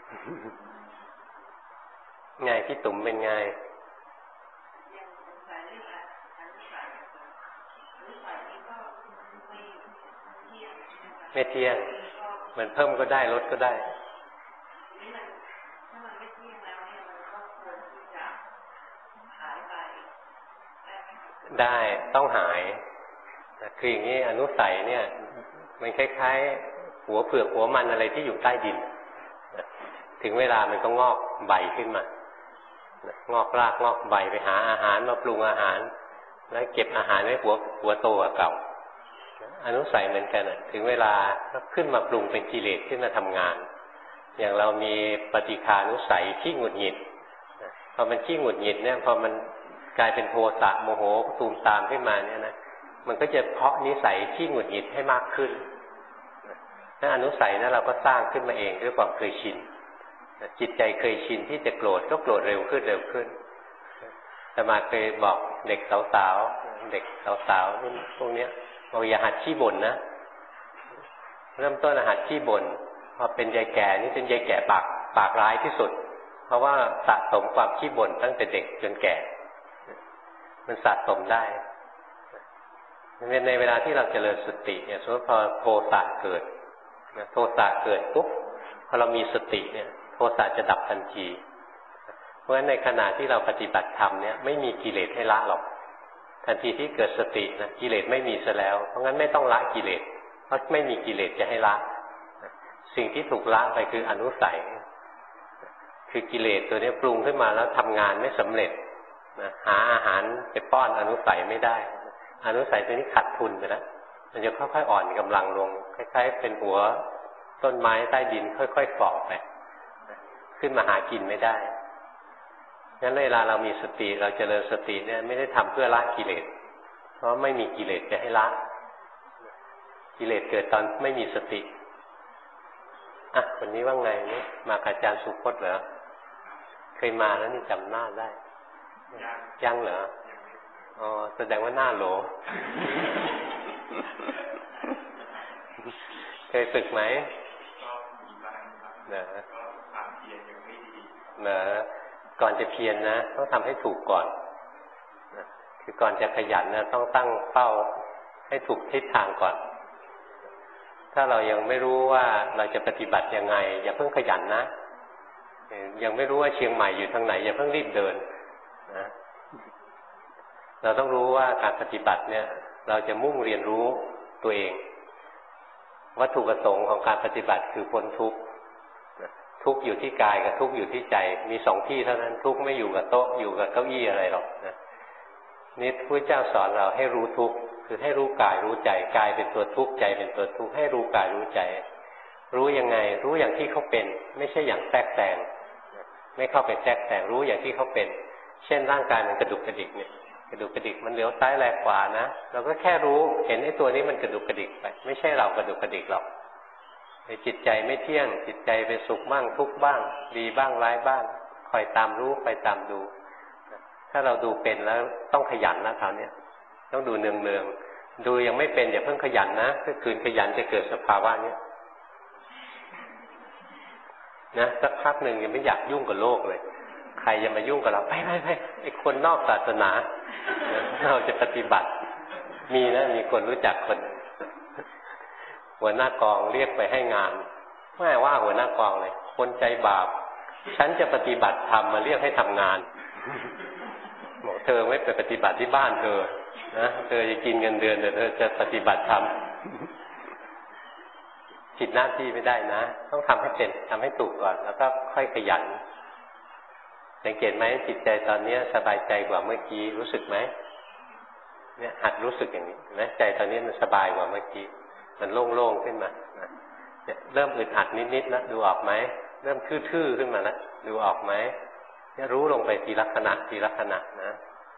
ไงพี่ตุ๋มเป็นไงไม่เที่ยงมันเพิ่มก็ได้ลดก็ได้ได้ต้องหายคืออย่างนี้อนุสัยเนี่ยมันคล้ายๆหัวเผือกหัวมันอะไรที่อยู่ใต้ดินถึงเวลามันก็งอกใบขึ้นมางอกรากงอกใบไปหาอาหารมาปรุงอาหารแล้วเก็บอาหารไว้หัวหัวโตกว่าเก่าอนุสัยเหมือนกันถึงเวลาก็ขึ้นมาปรุงเป็นกิเลสขึ้นมาทำงานอย่างเรามีปฏิฆานุสัยที่หงุดหงิดพอมันขี้หงุดหงิดเนี่ยพอมันกลายเป็นโทสะโมโหตูมตามขึ้นมาเนี่ยนะมันก็จะเพาะนิสัยที่หงุดหงิดให้มากขึ้นนั่นอนุสัยนะเราก็สร้างขึ้นมาเองด้วยความเคยชินจิตใจเคยชินที่จะโกรธก็โกรธเร็วขึ้นเร็วขึ้นแต่มาเคยบอกเด็กสาวๆเด็กสาวๆรุ่นพวกเนี้ยบอกอย่าหัดขี้บ่นนะเริ่มต้นหัดขี้บ่นพอเป็นยายแก่นี่เป็นยายแก่ปากปากร้ายที่สุดเพราะว่าสะสมความขี้บ่นตั้งแต่เด็กจนแก่มันสะสมได้ในเวลาที่เราเจริญสติเนี่ยสมมติพอโทสะเกิดโทสะเกิดปุ๊บพอเรามีสติเนี่ยโทสะจะดับทันทีเพราะฉะนั้นในขณะที่เราปฏิบัติธรรมเนี่ยไม่มีกิเลสให้ละหรอกทันทีที่เกิดสตินะกิเลสไม่มีซะแล้วเพราะงั้นไม่ต้องละกิเลสเพราะไม่มีกิเลสจะให้ละสิ่งที่ถูกละไปคืออนุสัยคือกิเลสตัวนี้ปรุงขึ้นมาแล้วทำงานไม่สำเร็จนะหาอาหารไปป้อนอนุสัยไม่ได้อนุสัยตัวนี้ขาดทุนไปแล้วมันจะค่อยๆอ่อนกำลังลงคล้ายๆเป็นหัวต้นไม้ใต้ดินค่อยๆฝ่อไปขึ้นมาหากินไม่ได้งั้นเวลาเรามีสติเราเจริญสติเนี่ยไม่ได้ทำเพื่อละกิเลสเพราะไม่มีกิเลสจะให้ละกิเลสเกิดตอนไม่มีสติอ่ะวันนี้ว่าไงนี่มากับอาจารย์สุพจน์เหรอเคยมาแล้วนี่จำหน้าได้ยังเหรออ๋อแสดงว่าหน้าโหลเคยฝึกไหมเนอะเนอะก่อนจะเพียรนะต้องทำให้ถูกก่อนคือก่อนจะขยันนะต้องตั้งเป้าให้ถูกทิศทางก่อนถ้าเรายังไม่รู้ว่าเราจะปฏิบัติยังไงอย่าเพิ่งขยันนะยังไม่รู้ว่าเชียงใหม่อยู่ทางไหนอย่าเพิ่งรีบเดินนะเราต้องรู้ว่าการปฏิบัติเนี่ยเราจะมุ่งเรียนรู้ตัวเองวัตถุประสงค์ของการปฏิบัติคือพ้นทุกข์ทุกข์อยู่ที่กายกับทุกข์อยู่ที่ใจมีสองที่เท่านั้นทุกข์ไม่อยู่กับโต๊ะอยู่กับเก้าอี้อะไรหรอกนะนี่พระเจ้าสอนเราให้รู้ทุกข์คือให้รู้กายรู้ใจกายเป็นตัวทุกข์ใจเป็นตัวทุกข์ให้รู้กายรู้ใจรู้ยังไงรู้อย่างที่เขาเป็นไม่ใช่อย่างแทรกแซงไม่เข้าไปแทรกแซงรู้อย่างที่เขาเป็นเช่นร่างกายมันกระดุกกระดิกเนี่ยกระดุกกระดิกมันเลี้ยวซ้ายแลขวานะเราก็แค่รู้เห็นไอ้ตัวนี้มันกระดุกกระดิกไปไม่ใช่เรากระดุกกระดิกหรอกจิตใจไม่เที่ยงจิตใจเป็นสุขบ้างทุกข์บ้างดีบ้างร้ายบ้างคอยตามรู้ไปตามดูถ้าเราดูเป็นแล้วต้องขยันนะคราวนี้ต้องดูเนืองๆดูยังไม่เป็นอย่าเพิ่งขยันนะถ้าคืนขยันจะเกิดสภาวะนี้นะสักพักหนึ่งยังไม่อยากยุ่งกับโลกเลยใครจะมายุ่งกับเราไปไปไปไอ้คนนอกศาสนาเราจะปฏิบัติมีนะมีคนรู้จักคนหัวหน้ากองเรียกไปให้งานไม่ว่าหัวหน้ากองเลยคนใจบาปฉันจะปฏิบัติธรรมมาเรียกให้ทำงานบอกเธอไม่ไปปฏิบัติที่บ้านเธอนะเธอจะกินเงินเดือนแต่เธอจะปฏิบัติธรรมผิดหน้าที่ไม่ได้นะต้องทำให้เป็นทำให้ถูกก่อนแล้วก็ค่อยขยันสังเกตไหมจิตใจตอนนี้สบายใจกว่าเมื่อกี้รู้สึกไหมเนี่ยหัดรู้สึกอย่างนี้นะใจตอนนี้มันสบายกว่าเมื่อกี้มันโล่งๆขึ้นมาเนี่ยเริ่มอึดอัดนิดๆแล้วดูออกไหมเริ่มทื่อๆขึ้นมาแล้วดูออกไหมเนี่ยรู้ลงไปทีละขณะทีละขณะนะ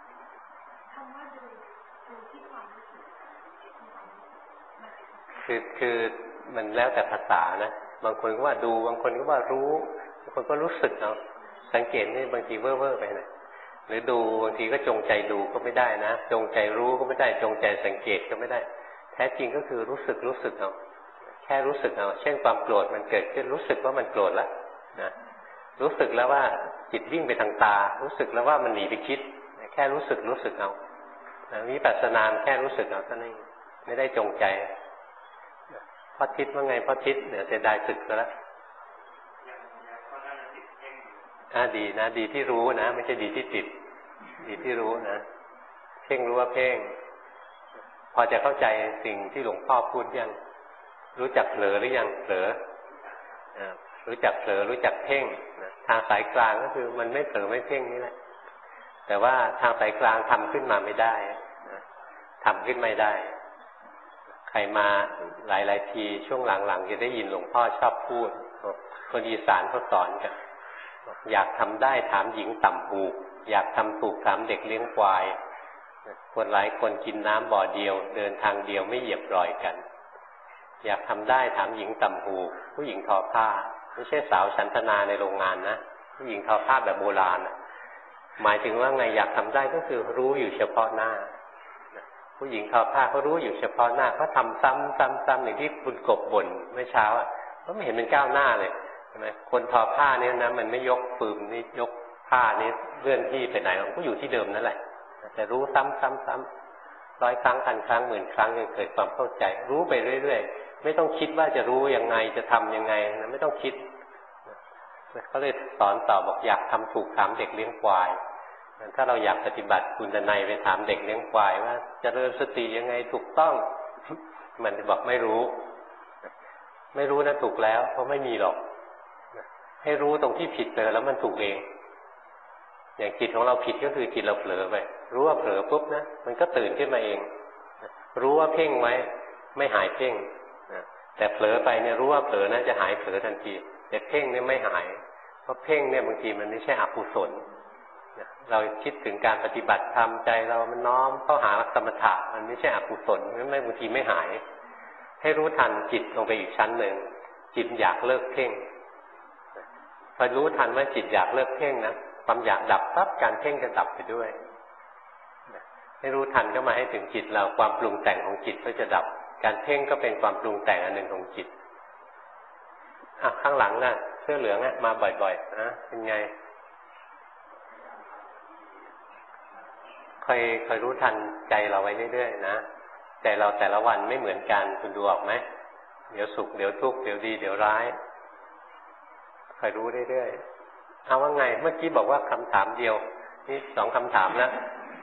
คือคือมันแล้วแต่ภาษานะบางคนก็ว่าดูบางคนก็ว่ารู้บางคนก็รู้สึกเอาสังเกตนี่บางทีเว่อร์ๆไปนะหรือดูบางทีก็จงใจดูก็ไม่ได้นะจงใจรู้ก็ไม่ได้จงใจสังเกตก็ไม่ได้แท้จริงก็คือรู้สึกรู้สึกเอาแค่รู้สึกเอาเช่นความโกรธมันเกิดขึ้นรู้สึกว่ามันโกรธแล้วนะรู้สึกแล้วว่าจิตวิ่งไปทางตารู้สึกแล้วว่ามันหนีไปคิดแค่รู้สึกรู้สึกเอาวิปัสสนาแค่รู้สึกเอาเท่านั้นไม่ได้จงใจพอทิศว่าไงพอทิศเดี๋ยวเสียดายสึกซะแล้วอ่าดีนะดีที่รู้นะไม่ใช่ดีที่ติดดีที่รู้นะเพ่งรู้ว่าเพ่งพอจะเข้าใจสิ่งที่หลวงพ่อพูดยังรู้จักเผลอหรือยังเผลอรู้จักเผลอรู้จักเพ่งทางสายกลางก็คือมันไม่เผลอไม่เพ่งนี่แหละแต่ว่าทางสายกลางทำขึ้นมาไม่ได้ทำขึ้นไม่ได้ใครมาหลายๆทีช่วงหลังๆจะได้ยินหลวงพ่อชอบพูดคนอีสานเขาสอนกันอยากทำได้ถามหญิงต่ำหูอยากทำถูกถามเด็กเลี้ยงควายคนหลายคนกินน้ำบ่อเดียวเดินทางเดียวไม่เหยียบรอยกันอยากทำได้ถามหญิงต่ำหูผู้หญิงทอผ้าไม่ใช่สาวฉันทนาในโรงงานนะผู้หญิงทอผ้าแบบโบราณหมายถึงว่าไงอยากทำได้ก็คือรู้อยู่เฉพาะหน้าผู้หญิงทอผ้าเขารู้อยู่เฉพาะหน้าเขาทำซ้ำซ้ำซ้ำอย่างที่คุณกบบ่นเมื่อเช้าอ่ะก็ไม่เห็นเป็นก้าวหน้าเลยใช่ไหมคนทอผ้าเนี่ยนะมันไม่ยกฟืมนี่ยกผ้านี่เลื่อนที่ไปไหนมันก็อยู่ที่เดิมนั่นแหละแต่รู้ซ้ำซ้ำซ้ำร้อยครั้งพันครั้งหมื่นครั้งจนเกิดความเข้าใจรู้ไปเรื่อยๆไม่ต้องคิดว่าจะรู้ยังไงจะทำยังไงนะไม่ต้องคิดเขาเลยสอนต่อบอกอยากทำถูกถามเด็กเลี้ยงควายถ้าเราอยากปฏิบัติคุณนัยไปถามเด็กเลี้ยงควายว่าเจริญสติยังไงถูกต้องมันจะบอกไม่รู้ไม่รู้นะถูกแล้วเพราะไม่มีหรอกให้รู้ตรงที่ผิดเจอแล้วมันถูกเองอย่างจิตของเราผิดก็คือจิตเราเผลอไปรู้ว่าเผลอปุ๊บนะมันก็ตื่นขึ้นมาเองรู้ว่าเพ่งไว้ไม่หายเพ่งแต่เผลอไปเนี่ยรู้ว่าเผลอนะจะหายเผลอทันทีแต่เพ่งเนี่ยไม่หายเพราะเพ่งเนี่ยบางทีมันไม่ใช่อกุศลเราคิดถึงการปฏิบัติธรรมใจเรามันน้อมเข้าหาสมถะมันไม่ใช่อกุศลไม่บางทีไม่หายให้รู้ทันจิตลงไปอีกชั้นหนึ่งจิตอยากเลิกเพ่งพอรู้ทันว่าจิตอยากเลิกเพ่งนะความอยากดับปั๊บการเพ่งจะดับไปด้วยให้รู้ทันก็มาให้ถึงจิตเราความปรุงแต่งของจิตก็จะดับการเพ่งก็เป็นความปรุงแต่งอันหนึ่งของจิตอ่ะข้างหลังน่ะเสื้อเหลืองน่ะมาบ่อยๆนะเป็นไงคอยคอยรู้ทันใจเราไว้เรื่อยๆนะใจเราแต่ละวันไม่เหมือนกันคุณดูออกไหมเดี๋ยวสุขเดี๋ยวทุกข์เดี๋ยวดีเดี๋ยวร้ายคอยรู้เรื่อยๆเอาว่าไงเมื่อกี้บอกว่าคำถามเดียวนี่สองคำถามแล้ว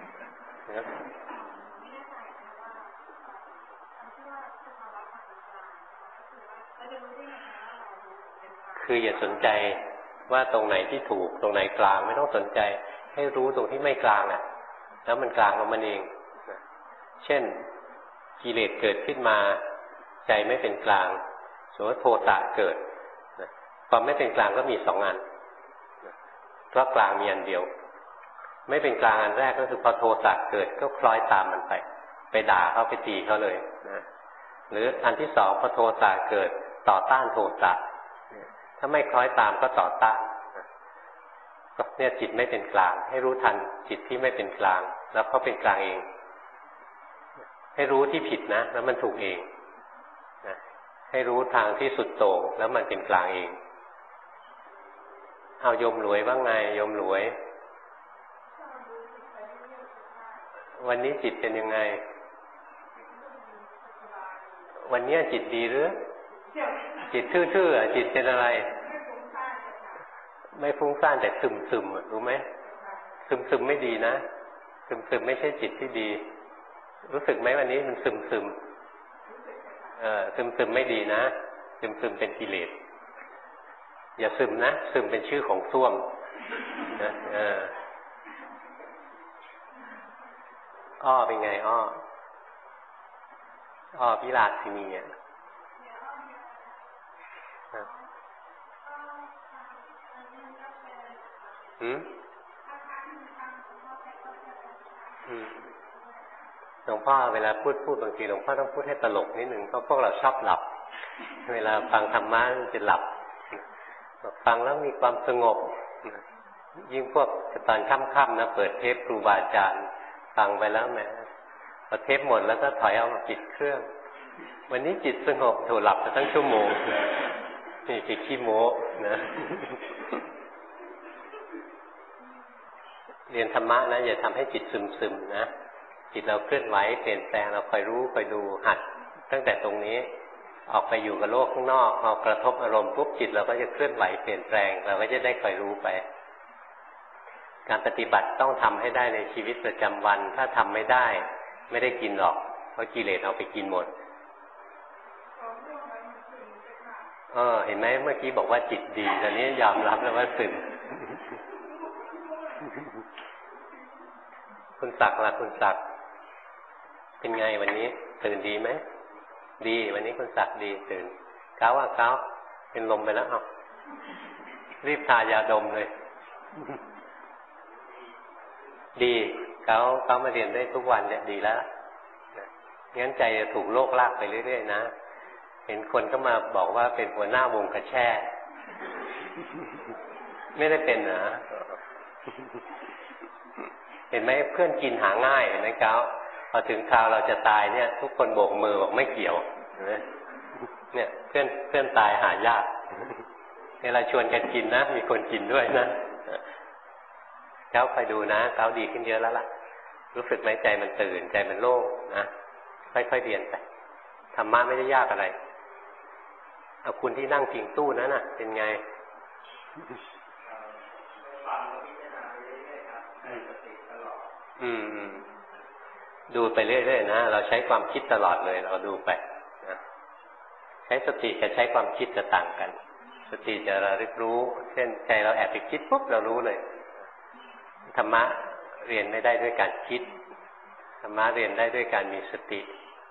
คืออย่าสนใจว่าตรงไหนที่ถูกตรงไหนกลางไม่ต้องสนใจให้รู้ตรงที่ไม่กลางอ่ะแล้วมันกลางของมันเองเช่นกิเลสเกิดขึ้นมาใจไม่เป็นกลางสมมติโทสะเกิดความไม่เป็นกลางก็มีสองอันเพราะกลางมีอันเดียวไม่เป็นกลางอันแรกก็คือพอโทสะเกิดก็คล้อยตามมันไปไปด่าเขาไปตีเขาเลยนะหรืออันที่สองพอโทสะเกิดต่อต้านโทสะถ้าไม่คล้อยตามก็ต่อต้านเนี่ยจิตไม่เป็นกลางให้รู้ทันจิตที่ไม่เป็นกลางแล้วเขาเป็นกลางเองให้รู้ที่ผิดนะแล้วมันถูกเองนะให้รู้ทางที่สุดโต่งแล้วมันเป็นกลางเองเอาโยมหลวยว่าไงโยมหลวยวันนี้จิตเป็นยังไงวันนี้จิตดีหรือจิตทื่อๆจิตเป็นอะไรไม่ฟุ้งซ่านแต่ซึมซึมรู้ไหมซึมซึมไม่ดีนะซึมซึมไม่ใช่จิตที่ดีรู้สึกไหมวันนี้มันซึมซึมเออซึมซึมไม่ดีนะซึมซึมเป็นกิเลสอย่าซึมนะซึมเป็นชื่อของส้วมนะเอออ้อเป็นไงอ้ออ้อพิราชที่มีอ่ะหืมหลวงพ่อเวลาพูดพูดบางทีหลวงพ่อต้องพูดให้ตลกนิดหนึ่งเพราะพวกเราชอบหลับเวลาฟังธรรมะมันจะหลับฟังแล้วมีความสงบยิ่งพวกตอนค่ำๆนะเปิดเทปครูบาอาจารย์ฟังไปแล้วแหมพอเทปหมดแล้วก็ถอยเอามาปิดเครื่องวันนี้จิตสงบถูกหลับไปตั้งชั่วโมงนี่จิตขี้โม้นะเรียนธรรมะนะอย่าทำให้จิตซึมๆนะจิตเราเคลื่อนไหวเปลี่ยนแปลงเราคอยรู้คอยดูหัดตั้งแต่ตรงนี้ออกไปอยู่กับโลกข้างนอกพอกระทบอารมณ์ปุ๊บจิตเราก็จะเคลื่อนไหวเปลี่ยนแปลงเราก็จะได้คอยรู้ไปการปฏิบัติต้องทำให้ได้ในชีวิตประจำวันถ้าทำไม่ได้ไม่ได้กินหรอกเพราะกิเลสเอาไปกินหมดเออเห็นไหมเมื่อกี้บอกว่าจิตดีตอนนี้ยอมรับแล้วว่าซึมคุณศักดิ์ล่ะคุณศักดิ์เป็นไงวันนี้ตื่นดีไหมดีวันนี้คุณศักดิ์ดีตื่นเก้าว่าเก้าเป็นลมไปแล้วอ่ะรีบทายาดมเลยดีเก้าเก้ามาเรียนได้ทุกวันเนี่ยดีแล้วงั้นใจจะถูกโลกลากไปเรื่อยๆนะเห็นคนก็มาบอกว่าเป็นหัวหน้าวงกระแช่ไม่ได้เป็นนะเห็นไหมเพื่อนกินหาง่ายเห็นไหมเก้าพอถึงคราวเราจะตายเนี่ยทุกคนโบกมือบอกไม่เกี่ยวเนี่ยเพื่อนเพื่อนตายหายากเวลาชวนกันกินนะมีคนกินด้วยนะเก้าคอยดูนะเก้าดีขึ้นเยอะแล้วล่ะรู้สึกไหมใจมันตื่นใจมันโล่งนะค่อยๆเรียนไปธรรมะไม่ได้ยากอะไรเอาคุณที่นั่งพิงตู้นั้นน่ะเป็นไงอืมดูไปเรื่อยๆนะเราใช้ความคิดตลอดเลยเราดูไปนะใช้สติกับใช้ความคิดจะต่างกันสติจะระลึกรู้เช่นใจเราแอบไปคิดปุ๊บเรารู้เลยธรรมะเรียนไม่ได้ด้วยการคิดธรรมะเรียนได้ด้วยการมีสติ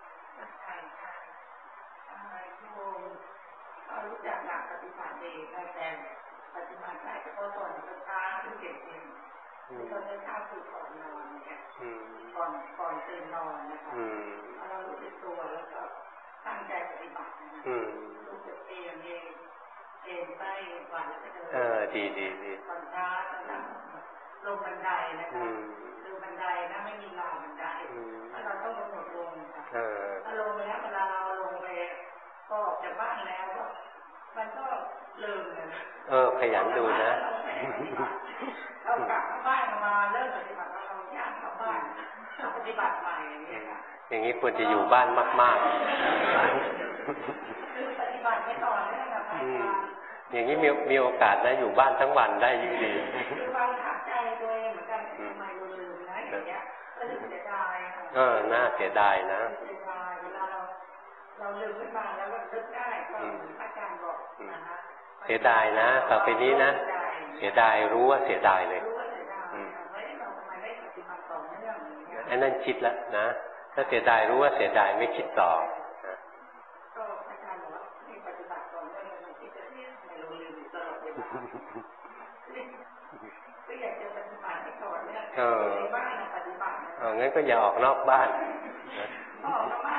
รู้จักหลักปฏิบัติเองแต่ปฏิบัติได้ก็ตอนก็ช้าขึ้นเก่งตอนนี้ข้าวคือก่อนนอนเนี่ยก่อนก่อนตื่นนอนนะคะเรารู้สึกตัวแล้วก็ตั้งใจปฏิบัตินะคะรู้สึกเองเองเองใต้หวานแล้วก็เดินเออดีดีดีตอนเช้าตอนนั้นลงบันไดนะคะลงบันไดนะไม่มีราวบันไดแล้วเราต้องกำหนดลงค่ะถ้าลงไปแล้วเวลาเราลงไปก็ออกจากบ้านแล้วก็มันก็ลืมเลยเออขยันดูนะเรากลับมาบ้านมาเริ่มปฏิบัติเราย่างกลับบ้านปฏิบัติใหม่อย่างนี้ค่ะอย่างนี้ควรจะอยู่บ้านมากๆคือปฏิบัติไม่ต่อเนื่องนะคะอย่างนี้มีมีโอกาสนะอยู่บ้านทั้งวันได้ยิ่งดีคือบางขัดใจตัวเองเหมือนกันทำไมลืมนะอย่างเงี้ยก็รู้สึกเสียดายค่ะเออน่าเสียดายนะเสียดายเวลาเราเราลืมขึ้นมาแล้วก็นึกได้ก็อาจารย์บอกนะคะเสียดายนะต่อไปนี้นะเสียดายรู้ว่าเสียดายเลยอันนั้นคิดแล้วนะถ้าเสียดายรู้ว่าเสียดายไม่คิดต่อก็อาจารย์บอกว่าให้ปฏิบัติต่อเนื่องมันคิดจะเนี่ยไม่รู้ลืมตลอดเวลาก็อยากจะปฏิบัติให้ต่อเนื่องในบ้านปฏิบัติเอองั้นก็อย่าออกนอกบ้านออกนอกบ้าน